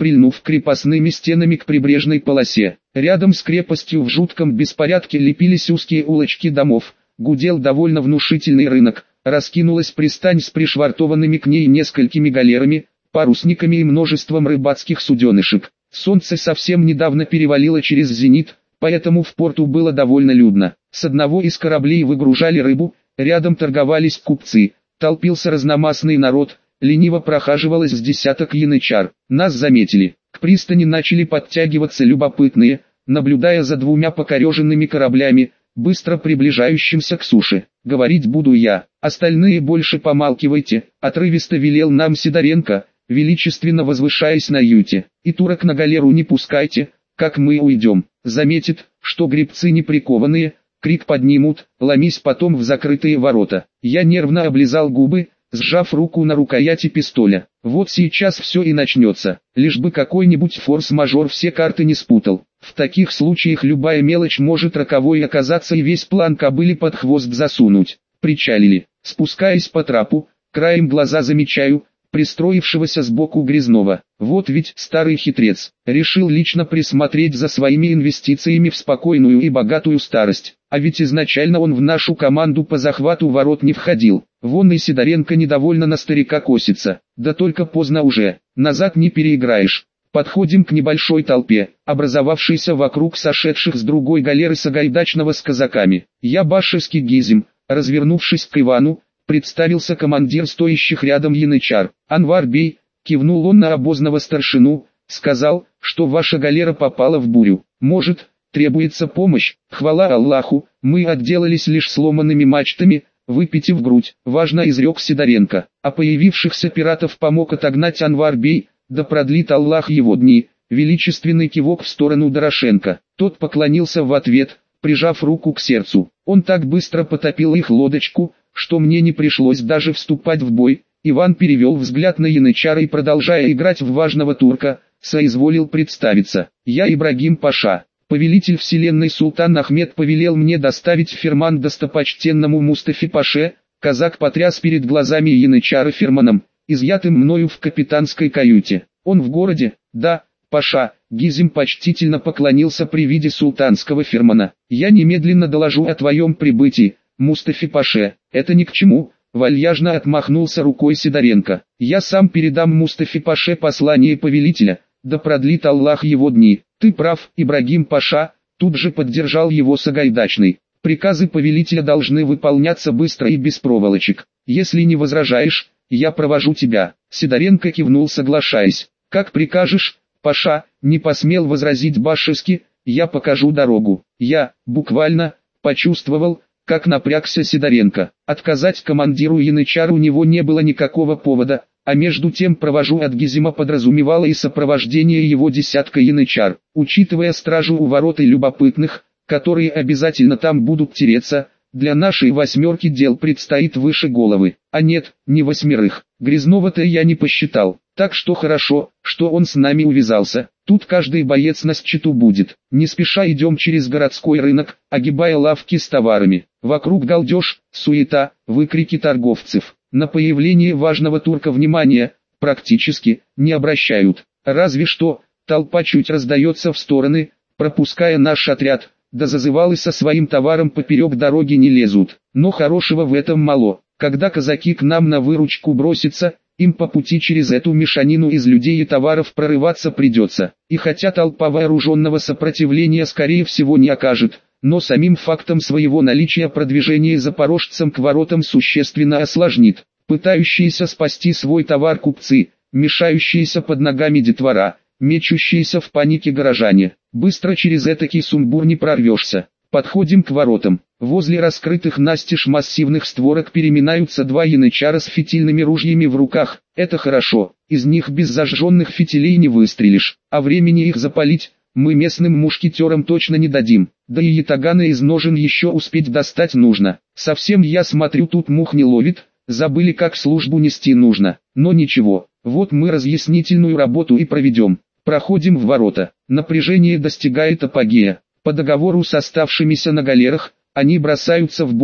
прильнув крепостными стенами к прибрежной полосе. Рядом с крепостью в жутком беспорядке лепились узкие улочки домов, гудел довольно внушительный рынок, раскинулась пристань с пришвартованными к ней несколькими галерами, парусниками и множеством рыбацких суденышек. Солнце совсем недавно перевалило через зенит, поэтому в порту было довольно людно. С одного из кораблей выгружали рыбу, рядом торговались купцы, толпился разномастный народ, лениво прохаживалось с десяток янычар. Нас заметили, к пристани начали подтягиваться любопытные, наблюдая за двумя покореженными кораблями, быстро приближающимся к суше. Говорить буду я, остальные больше помалкивайте, отрывисто велел нам Сидоренко, величественно возвышаясь на юте. И турок на галеру не пускайте, как мы уйдем. Заметит, что гребцы не прикованные, крик поднимут, ломись потом в закрытые ворота. Я нервно облизал губы, сжав руку на рукояти пистоля. Вот сейчас все и начнется, лишь бы какой-нибудь форс-мажор все карты не спутал. В таких случаях любая мелочь может роковой оказаться и весь план кобыли под хвост засунуть. Причалили, спускаясь по трапу, краем глаза замечаю пристроившегося сбоку Грязнова. Вот ведь старый хитрец, решил лично присмотреть за своими инвестициями в спокойную и богатую старость. А ведь изначально он в нашу команду по захвату ворот не входил. Вон и Сидоренко недовольно на старика косится. Да только поздно уже, назад не переиграешь. Подходим к небольшой толпе, образовавшейся вокруг сошедших с другой галеры Сагайдачного с казаками. Я башевский Гизим, развернувшись к Ивану, представился командир стоящих рядом янычар. Анвар бей, кивнул он на обозного старшину, сказал, что ваша галера попала в бурю. Может, требуется помощь? Хвала Аллаху, мы отделались лишь сломанными мачтами, выпитив грудь. Важно изрек Сидоренко. А появившихся пиратов помог отогнать Анвар бей, да продлит Аллах его дни. Величественный кивок в сторону Дорошенко. Тот поклонился в ответ, прижав руку к сердцу. Он так быстро потопил их лодочку, что мне не пришлось даже вступать в бой. Иван перевел взгляд на янычара и, продолжая играть в важного турка, соизволил представиться. Я Ибрагим Паша, повелитель вселенной султан Ахмед повелел мне доставить ферман достопочтенному Мустафе Паше. Казак потряс перед глазами янычара ферманом, изъятым мною в капитанской каюте. Он в городе? Да, Паша. Гизим почтительно поклонился при виде султанского фермана. Я немедленно доложу о твоем прибытии, Мустафе Паше. Это ни к чему, вальяжно отмахнулся рукой Сидоренко. Я сам передам Мустафе Паше послание повелителя, да продлит Аллах его дни. Ты прав, Ибрагим Паша, тут же поддержал его Сагайдачный. Приказы повелителя должны выполняться быстро и без проволочек. Если не возражаешь, я провожу тебя. Сидоренко кивнул, соглашаясь. Как прикажешь, Паша, не посмел возразить башевски, я покажу дорогу. Я, буквально, почувствовал, как напрягся Сидоренко. Отказать командиру янычару у него не было никакого повода, а между тем провожу от Гизима подразумевало и сопровождение его десятка янычар. Учитывая стражу у ворот и любопытных, которые обязательно там будут тереться, для нашей восьмерки дел предстоит выше головы. А нет, не восьмерых. Грязнова-то я не посчитал. Так что хорошо, что он с нами увязался. Тут каждый боец на счету будет. Не спеша идем через городской рынок, огибая лавки с товарами. Вокруг галдеж, суета, выкрики торговцев. На появление важного турка внимания практически не обращают. Разве что толпа чуть раздается в стороны, пропуская наш отряд, да зазывалы со своим товаром поперек дороги не лезут. Но хорошего в этом мало. Когда казаки к нам на выручку бросятся, им по пути через эту мешанину из людей и товаров прорываться придется. И хотя толпа вооруженного сопротивления скорее всего не окажет, но самим фактом своего наличия продвижение запорожцам к воротам существенно осложнит. Пытающиеся спасти свой товар купцы, мешающиеся под ногами детвора, мечущиеся в панике горожане. Быстро через этакий сумбур не прорвешься. Подходим к воротам. Возле раскрытых настежь массивных створок переминаются два янычара с фитильными ружьями в руках. Это хорошо, из них без зажженных фитилей не выстрелишь, а времени их запалить мы местным мушкетерам точно не дадим. Да и ятаганы из ножен еще успеть достать нужно. Совсем я смотрю, тут мух не ловит, забыли, как службу нести нужно. Но ничего, вот мы разъяснительную работу и проведем. Проходим в ворота. Напряжение достигает апогея. По договору с оставшимися на галерах, они бросаются в бой,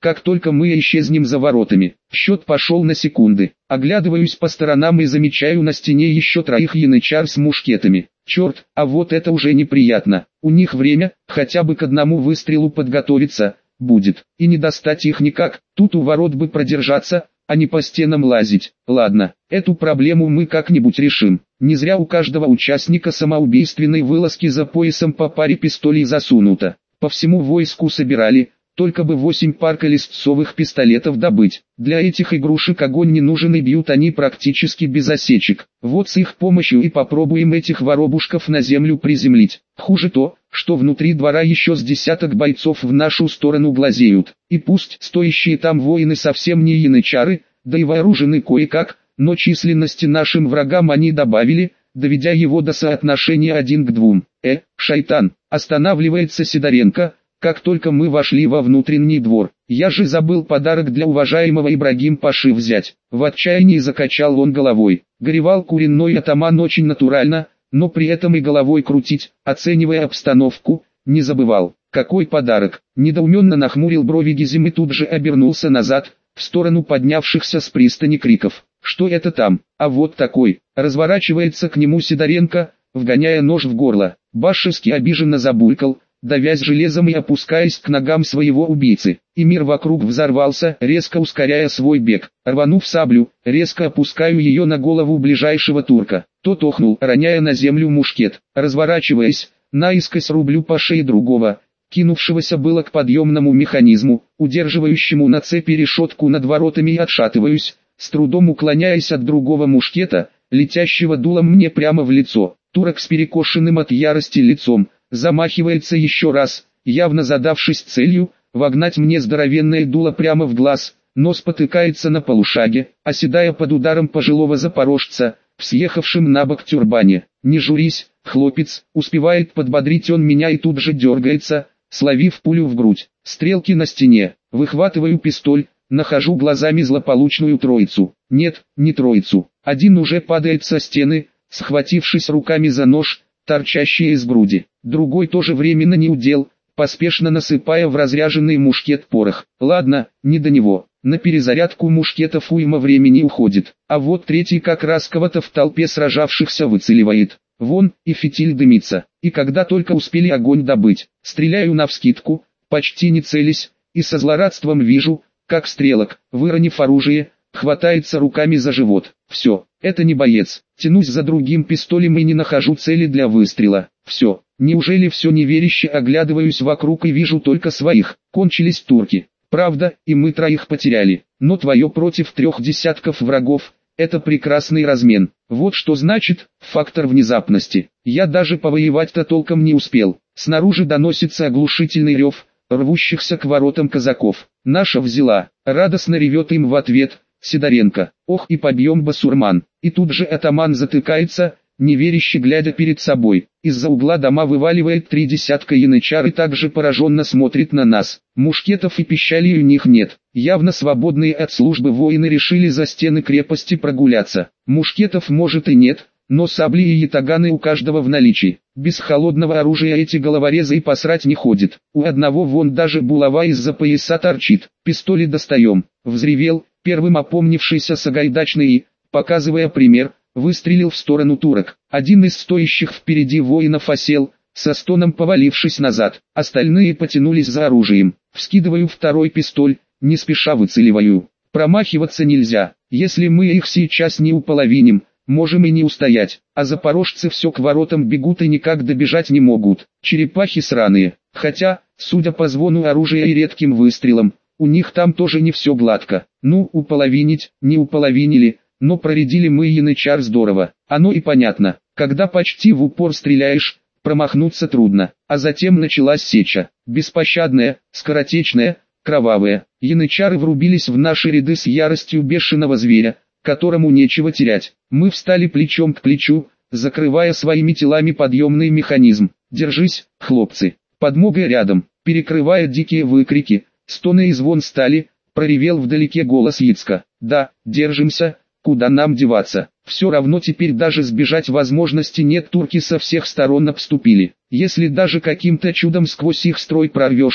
как только мы исчезнем за воротами. Счет пошел на секунды. Оглядываюсь по сторонам и замечаю на стене еще троих янычар с мушкетами. Черт, а вот это уже неприятно. У них время, хотя бы к одному выстрелу подготовиться, будет. И не достать их никак. Тут у ворот бы продержаться, а не по стенам лазить. Ладно, эту проблему мы как-нибудь решим. Не зря у каждого участника самоубийственной вылазки за поясом по паре пистолей засунуто. По всему войску собирали, только бы восемь пар колесцовых пистолетов добыть. Для этих игрушек огонь не нужен и бьют они практически без осечек. Вот с их помощью и попробуем этих воробушков на землю приземлить. Хуже то, что внутри двора еще с десяток бойцов в нашу сторону глазеют. И пусть стоящие там воины совсем не янычары, да и вооружены кое-как, но численности нашим врагам они добавили, доведя его до соотношения один к двум. Э, шайтан, останавливается Сидоренко. Как только мы вошли во внутренний двор, я же забыл подарок для уважаемого Ибрагим Паши взять. В отчаянии закачал он головой. Горевал куриной атаман очень натурально, но при этом и головой крутить, оценивая обстановку, не забывал. Какой подарок? Недоуменно нахмурил брови Гизим и тут же обернулся назад, в сторону поднявшихся с пристани криков. Что это там? А вот такой. Разворачивается к нему Сидоренко, вгоняя нож в горло. Башевский обиженно забулькал, давясь железом и опускаясь к ногам своего убийцы. И мир вокруг взорвался, резко ускоряя свой бег. Рванув саблю, резко опускаю ее на голову ближайшего турка. Тот охнул, роняя на землю мушкет. Разворачиваясь, наискось рублю по шее другого, кинувшегося было к подъемному механизму, удерживающему на цепи решетку над воротами, и отшатываюсь, с трудом уклоняясь от другого мушкета, летящего дулом мне прямо в лицо. Турок с перекошенным от ярости лицом замахивается еще раз, явно задавшись целью вогнать мне здоровенное дуло прямо в глаз, но спотыкается на полушаге, оседая под ударом пожилого запорожца, в съехавшем на бок тюрбане. «Не журись, хлопец», успевает подбодрить он меня и тут же дергается, словив пулю в грудь. Стрелки на стене, выхватываю пистоль, нахожу глазами злополучную троицу. Нет, не троицу. Один уже падает со стены, схватившись руками за нож, торчащий из груди. Другой тоже временно не удел, поспешно насыпая в разряженный мушкет порох. Ладно, не до него. На перезарядку мушкетов уйма времени уходит. А вот третий как раз кого-то в толпе сражавшихся выцеливает. Вон, и фитиль дымится. И когда только успели огонь добыть, стреляю навскидку, почти не целясь, и со злорадством вижу, как стрелок, выронив оружие, хватается руками за живот. Все, это не боец. Тянусь за другим пистолем и не нахожу цели для выстрела. Все, неужели все неверяще оглядываюсь вокруг и вижу только своих? Кончились турки. Правда, и мы троих потеряли. Но твое против трех десятков врагов – это прекрасный размен. Вот что значит фактор внезапности. Я даже повоевать-то толком не успел. Снаружи доносится оглушительный рев рвущихся к воротам казаков. Наша взяла. Радостно ревет им в ответ Сидоренко. Ох, и побьем басурман. И тут же атаман затыкается, неверяще глядя перед собой. Из-за угла дома вываливает три десятка янычар и также пораженно смотрит на нас. Мушкетов и пищалей у них нет. Явно свободные от службы воины решили за стены крепости прогуляться. Мушкетов может и нет, но сабли и ятаганы у каждого в наличии. Без холодного оружия эти головорезы и посрать не ходят. У одного вон даже булава из-за пояса торчит. Пистоли достаем. Взревел, первым опомнившийся Сагайдачный и, показывая пример, выстрелил в сторону турок. Один из стоящих впереди воинов осел, со стоном повалившись назад. Остальные потянулись за оружием. Вскидываю второй пистоль, не спеша выцеливаю. Промахиваться нельзя. Если мы их сейчас не уполовиним, можем и не устоять. А запорожцы все к воротам бегут и никак добежать не могут. Черепахи сраные. Хотя, судя по звону оружия и редким выстрелам, у них там тоже не все гладко. Ну, уполовинить, не уполовинили, но проредили мы янычар здорово. Оно и понятно. Когда почти в упор стреляешь, промахнуться трудно. А затем началась сеча. Беспощадная, скоротечная, кровавая. Янычары врубились в наши ряды с яростью бешеного зверя, которому нечего терять. Мы встали плечом к плечу, закрывая своими телами подъемный механизм. «Держись, хлопцы!» Подмога рядом, перекрывая дикие выкрики, стоны и звон стали, проревел вдалеке голос Яцка. «Да, держимся, куда нам деваться? Все равно теперь даже сбежать возможности нет, турки со всех сторон обступили. Если даже каким-то чудом сквозь их строй прорвешься,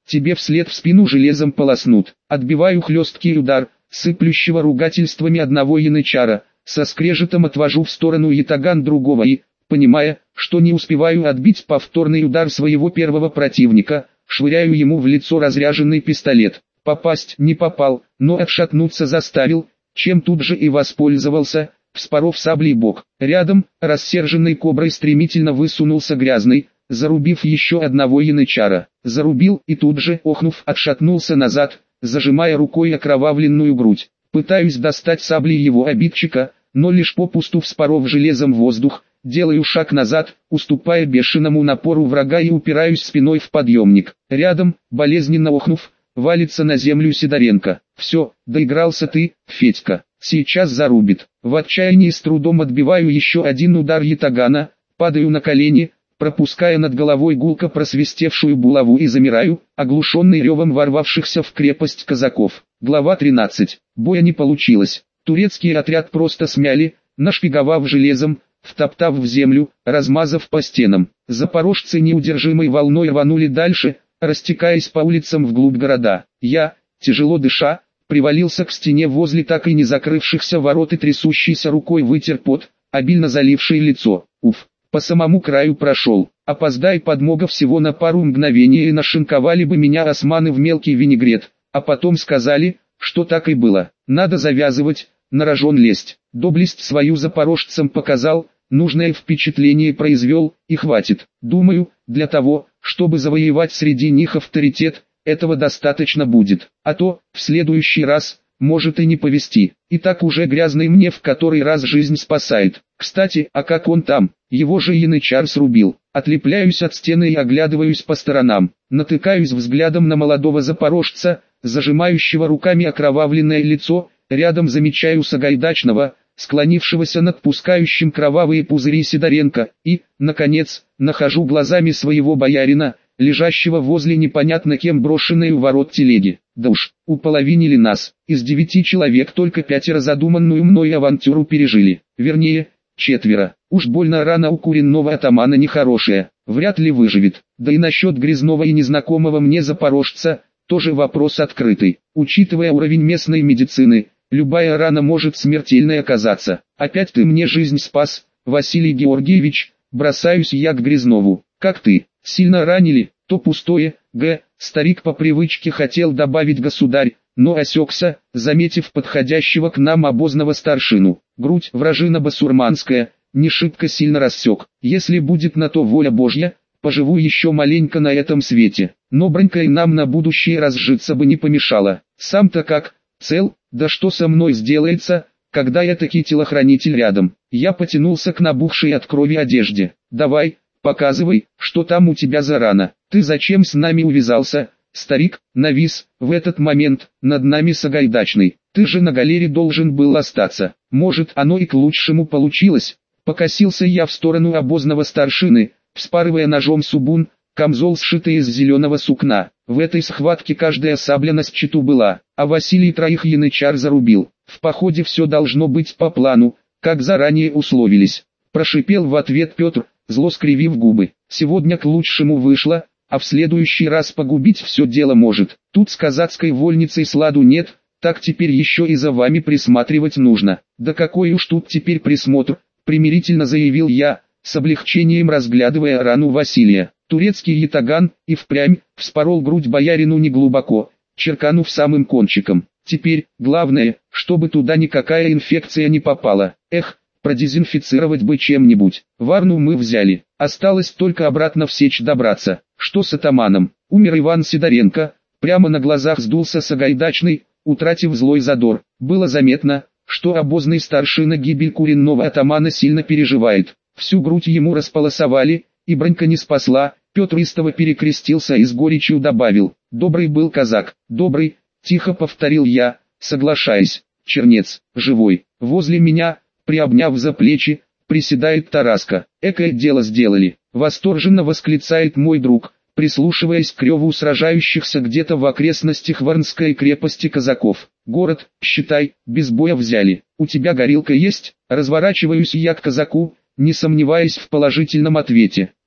тебе вслед в спину железом полоснут. Отбиваю хлесткий удар, сыплющего ругательствами одного янычара, со скрежетом отвожу в сторону ятаган другого и, понимая, что не успеваю отбить повторный удар своего первого противника, швыряю ему в лицо разряженный пистолет. Попасть не попал, но отшатнуться заставил, чем тут же и воспользовался, вспоров саблей бок. Рядом, рассерженной коброй стремительно высунулся грязный, зарубив еще одного янычара. Зарубил и тут же, охнув, отшатнулся назад, зажимая рукой окровавленную грудь. Пытаюсь достать саблей его обидчика, но лишь попусту вспоров железом воздух, делаю шаг назад, уступая бешеному напору врага и упираюсь спиной в подъемник. Рядом, болезненно охнув, валится на землю Сидоренко. «Все, доигрался ты, Федька, сейчас зарубит». В отчаянии с трудом отбиваю еще один удар ятагана, падаю на колени, пропуская над головой гулко просвистевшую булаву и замираю, оглушенный ревом ворвавшихся в крепость казаков. Глава тринадцать. Боя не получилось. Турецкий отряд просто смяли, нашпиговав железом, втоптав в землю, размазав по стенам. Запорожцы неудержимой волной рванули дальше, растекаясь по улицам вглубь города. Я, тяжело дыша, привалился к стене возле так и не закрывшихся ворот и трясущейся рукой вытер пот, обильно заливший лицо. Уф, по самому краю прошел. Опоздай подмога всего на пару мгновений и нашинковали бы меня османы в мелкий винегрет, а потом сказали, что так и было. Надо завязывать, на рожон лезть. Доблесть свою запорожцам показал, нужное впечатление произвел, и хватит. Думаю, для того, чтобы завоевать среди них авторитет, этого достаточно будет. А то, в следующий раз, может и не повезти. И так уже грязный мне в который раз жизнь спасает. Кстати, а как он там? Его же янычар срубил. Отлепляюсь от стены и оглядываюсь по сторонам. Натыкаюсь взглядом на молодого запорожца, зажимающего руками окровавленное лицо. Рядом замечаю Сагайдачного, склонившегося над пускающим кровавые пузыри Сидоренко, и, наконец, нахожу глазами своего боярина, лежащего возле непонятно кем брошенной у ворот телеги. Да уж, уполовинили нас, из девяти человек только пятеро задуманную мной авантюру пережили, вернее, четверо. Уж больно рана у куренного атамана нехорошая, вряд ли выживет. Да и насчет грязного и незнакомого мне запорожца, тоже вопрос открытый. Учитывая уровень местной медицины, любая рана может смертельной оказаться. Опять ты мне жизнь спас, Василий Георгиевич, бросаюсь я к Грязнову. Как ты, сильно ранили? То пустое, г. Старик по привычке хотел добавить государь, но осекся, заметив подходящего к нам обозного старшину. Грудь вражина басурманская, не шибко сильно рассек. Если будет на то воля Божья, поживу еще маленько на этом свете. Но бронька и нам на будущее разжиться бы не помешало. Сам-то как, цел? Да что со мной сделается, когда я таки телохранитель рядом? Я потянулся к набухшей от крови одежде. Давай, показывай, что там у тебя за рана. Ты зачем с нами увязался? Старик навис в этот момент над нами Сагайдачный. Ты же на галере должен был остаться. Может, оно и к лучшему получилось. Покосился я в сторону обозного старшины, вспарывая ножом субун, камзол сшитый из зеленого сукна. В этой схватке каждая сабля на счету была, а Василий троих янычар зарубил. В походе все должно быть по плану, как заранее условились. Прошипел в ответ Петр, зло скривив губы. Сегодня к лучшему вышло, а в следующий раз погубить все дело может. Тут с казацкой вольницей сладу нет, так теперь еще и за вами присматривать нужно. Да какой уж тут теперь присмотр, примирительно заявил я, с облегчением разглядывая рану Василия. Турецкий ятаган и впрямь вспорол грудь боярину неглубоко, черканув самым кончиком. Теперь, главное, чтобы туда никакая инфекция не попала. Эх, продезинфицировать бы чем-нибудь. Варну мы взяли, осталось только обратно в Сечь добраться. Что с атаманом? Умер Иван Сидоренко, прямо на глазах сдулся Сагайдачный, утратив злой задор. Было заметно, что обозный старшина гибель куренного атамана сильно переживает. Всю грудь ему располосовали, и бронька не спасла. Петр истово перекрестился и с горечью добавил: «Добрый был казак, добрый», тихо повторил я, соглашаясь. Чернец, живой, возле меня, приобняв за плечи, приседает Тараска. «Экое дело сделали», восторженно восклицает мой друг, прислушиваясь к реву сражающихся где-то в окрестностях Варнской крепости казаков. «Город, считай, без боя взяли. У тебя горилка есть?» Разворачиваюсь я к казаку, не сомневаясь в положительном ответе.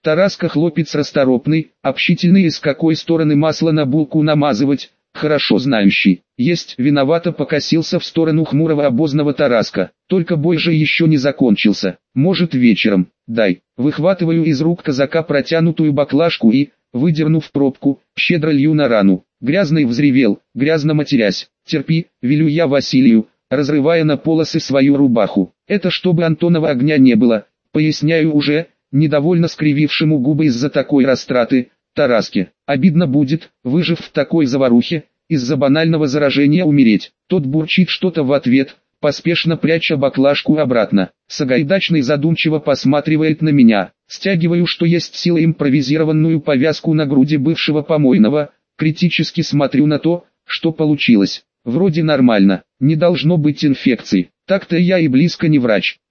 Тараска хлопец расторопный, общительный и с какой стороны масло на булку намазывать, хорошо знающий. Есть, виновато покосился в сторону хмурого обозного Тараска. Только бой же еще не закончился. Может вечером. Дай. Выхватываю из рук казака протянутую баклажку и, выдернув пробку, щедро лью на рану. Грязный взревел, грязно матерясь. Терпи, велю я Василию, разрывая на полосы свою рубаху. Это чтобы Антонова огня не было, поясняю уже, недовольно скривившему губы из-за такой растраты, Тараске. Обидно будет, выжив в такой заварухе, из-за банального заражения умереть. Тот бурчит что-то в ответ, поспешно пряча баклажку обратно. Сагайдачный задумчиво посматривает на меня. Стягиваю, что есть силы, импровизированную повязку на груди бывшего помойного, критически смотрю на то, что получилось. Вроде нормально, не должно быть инфекций. Так-то я и близко не врач.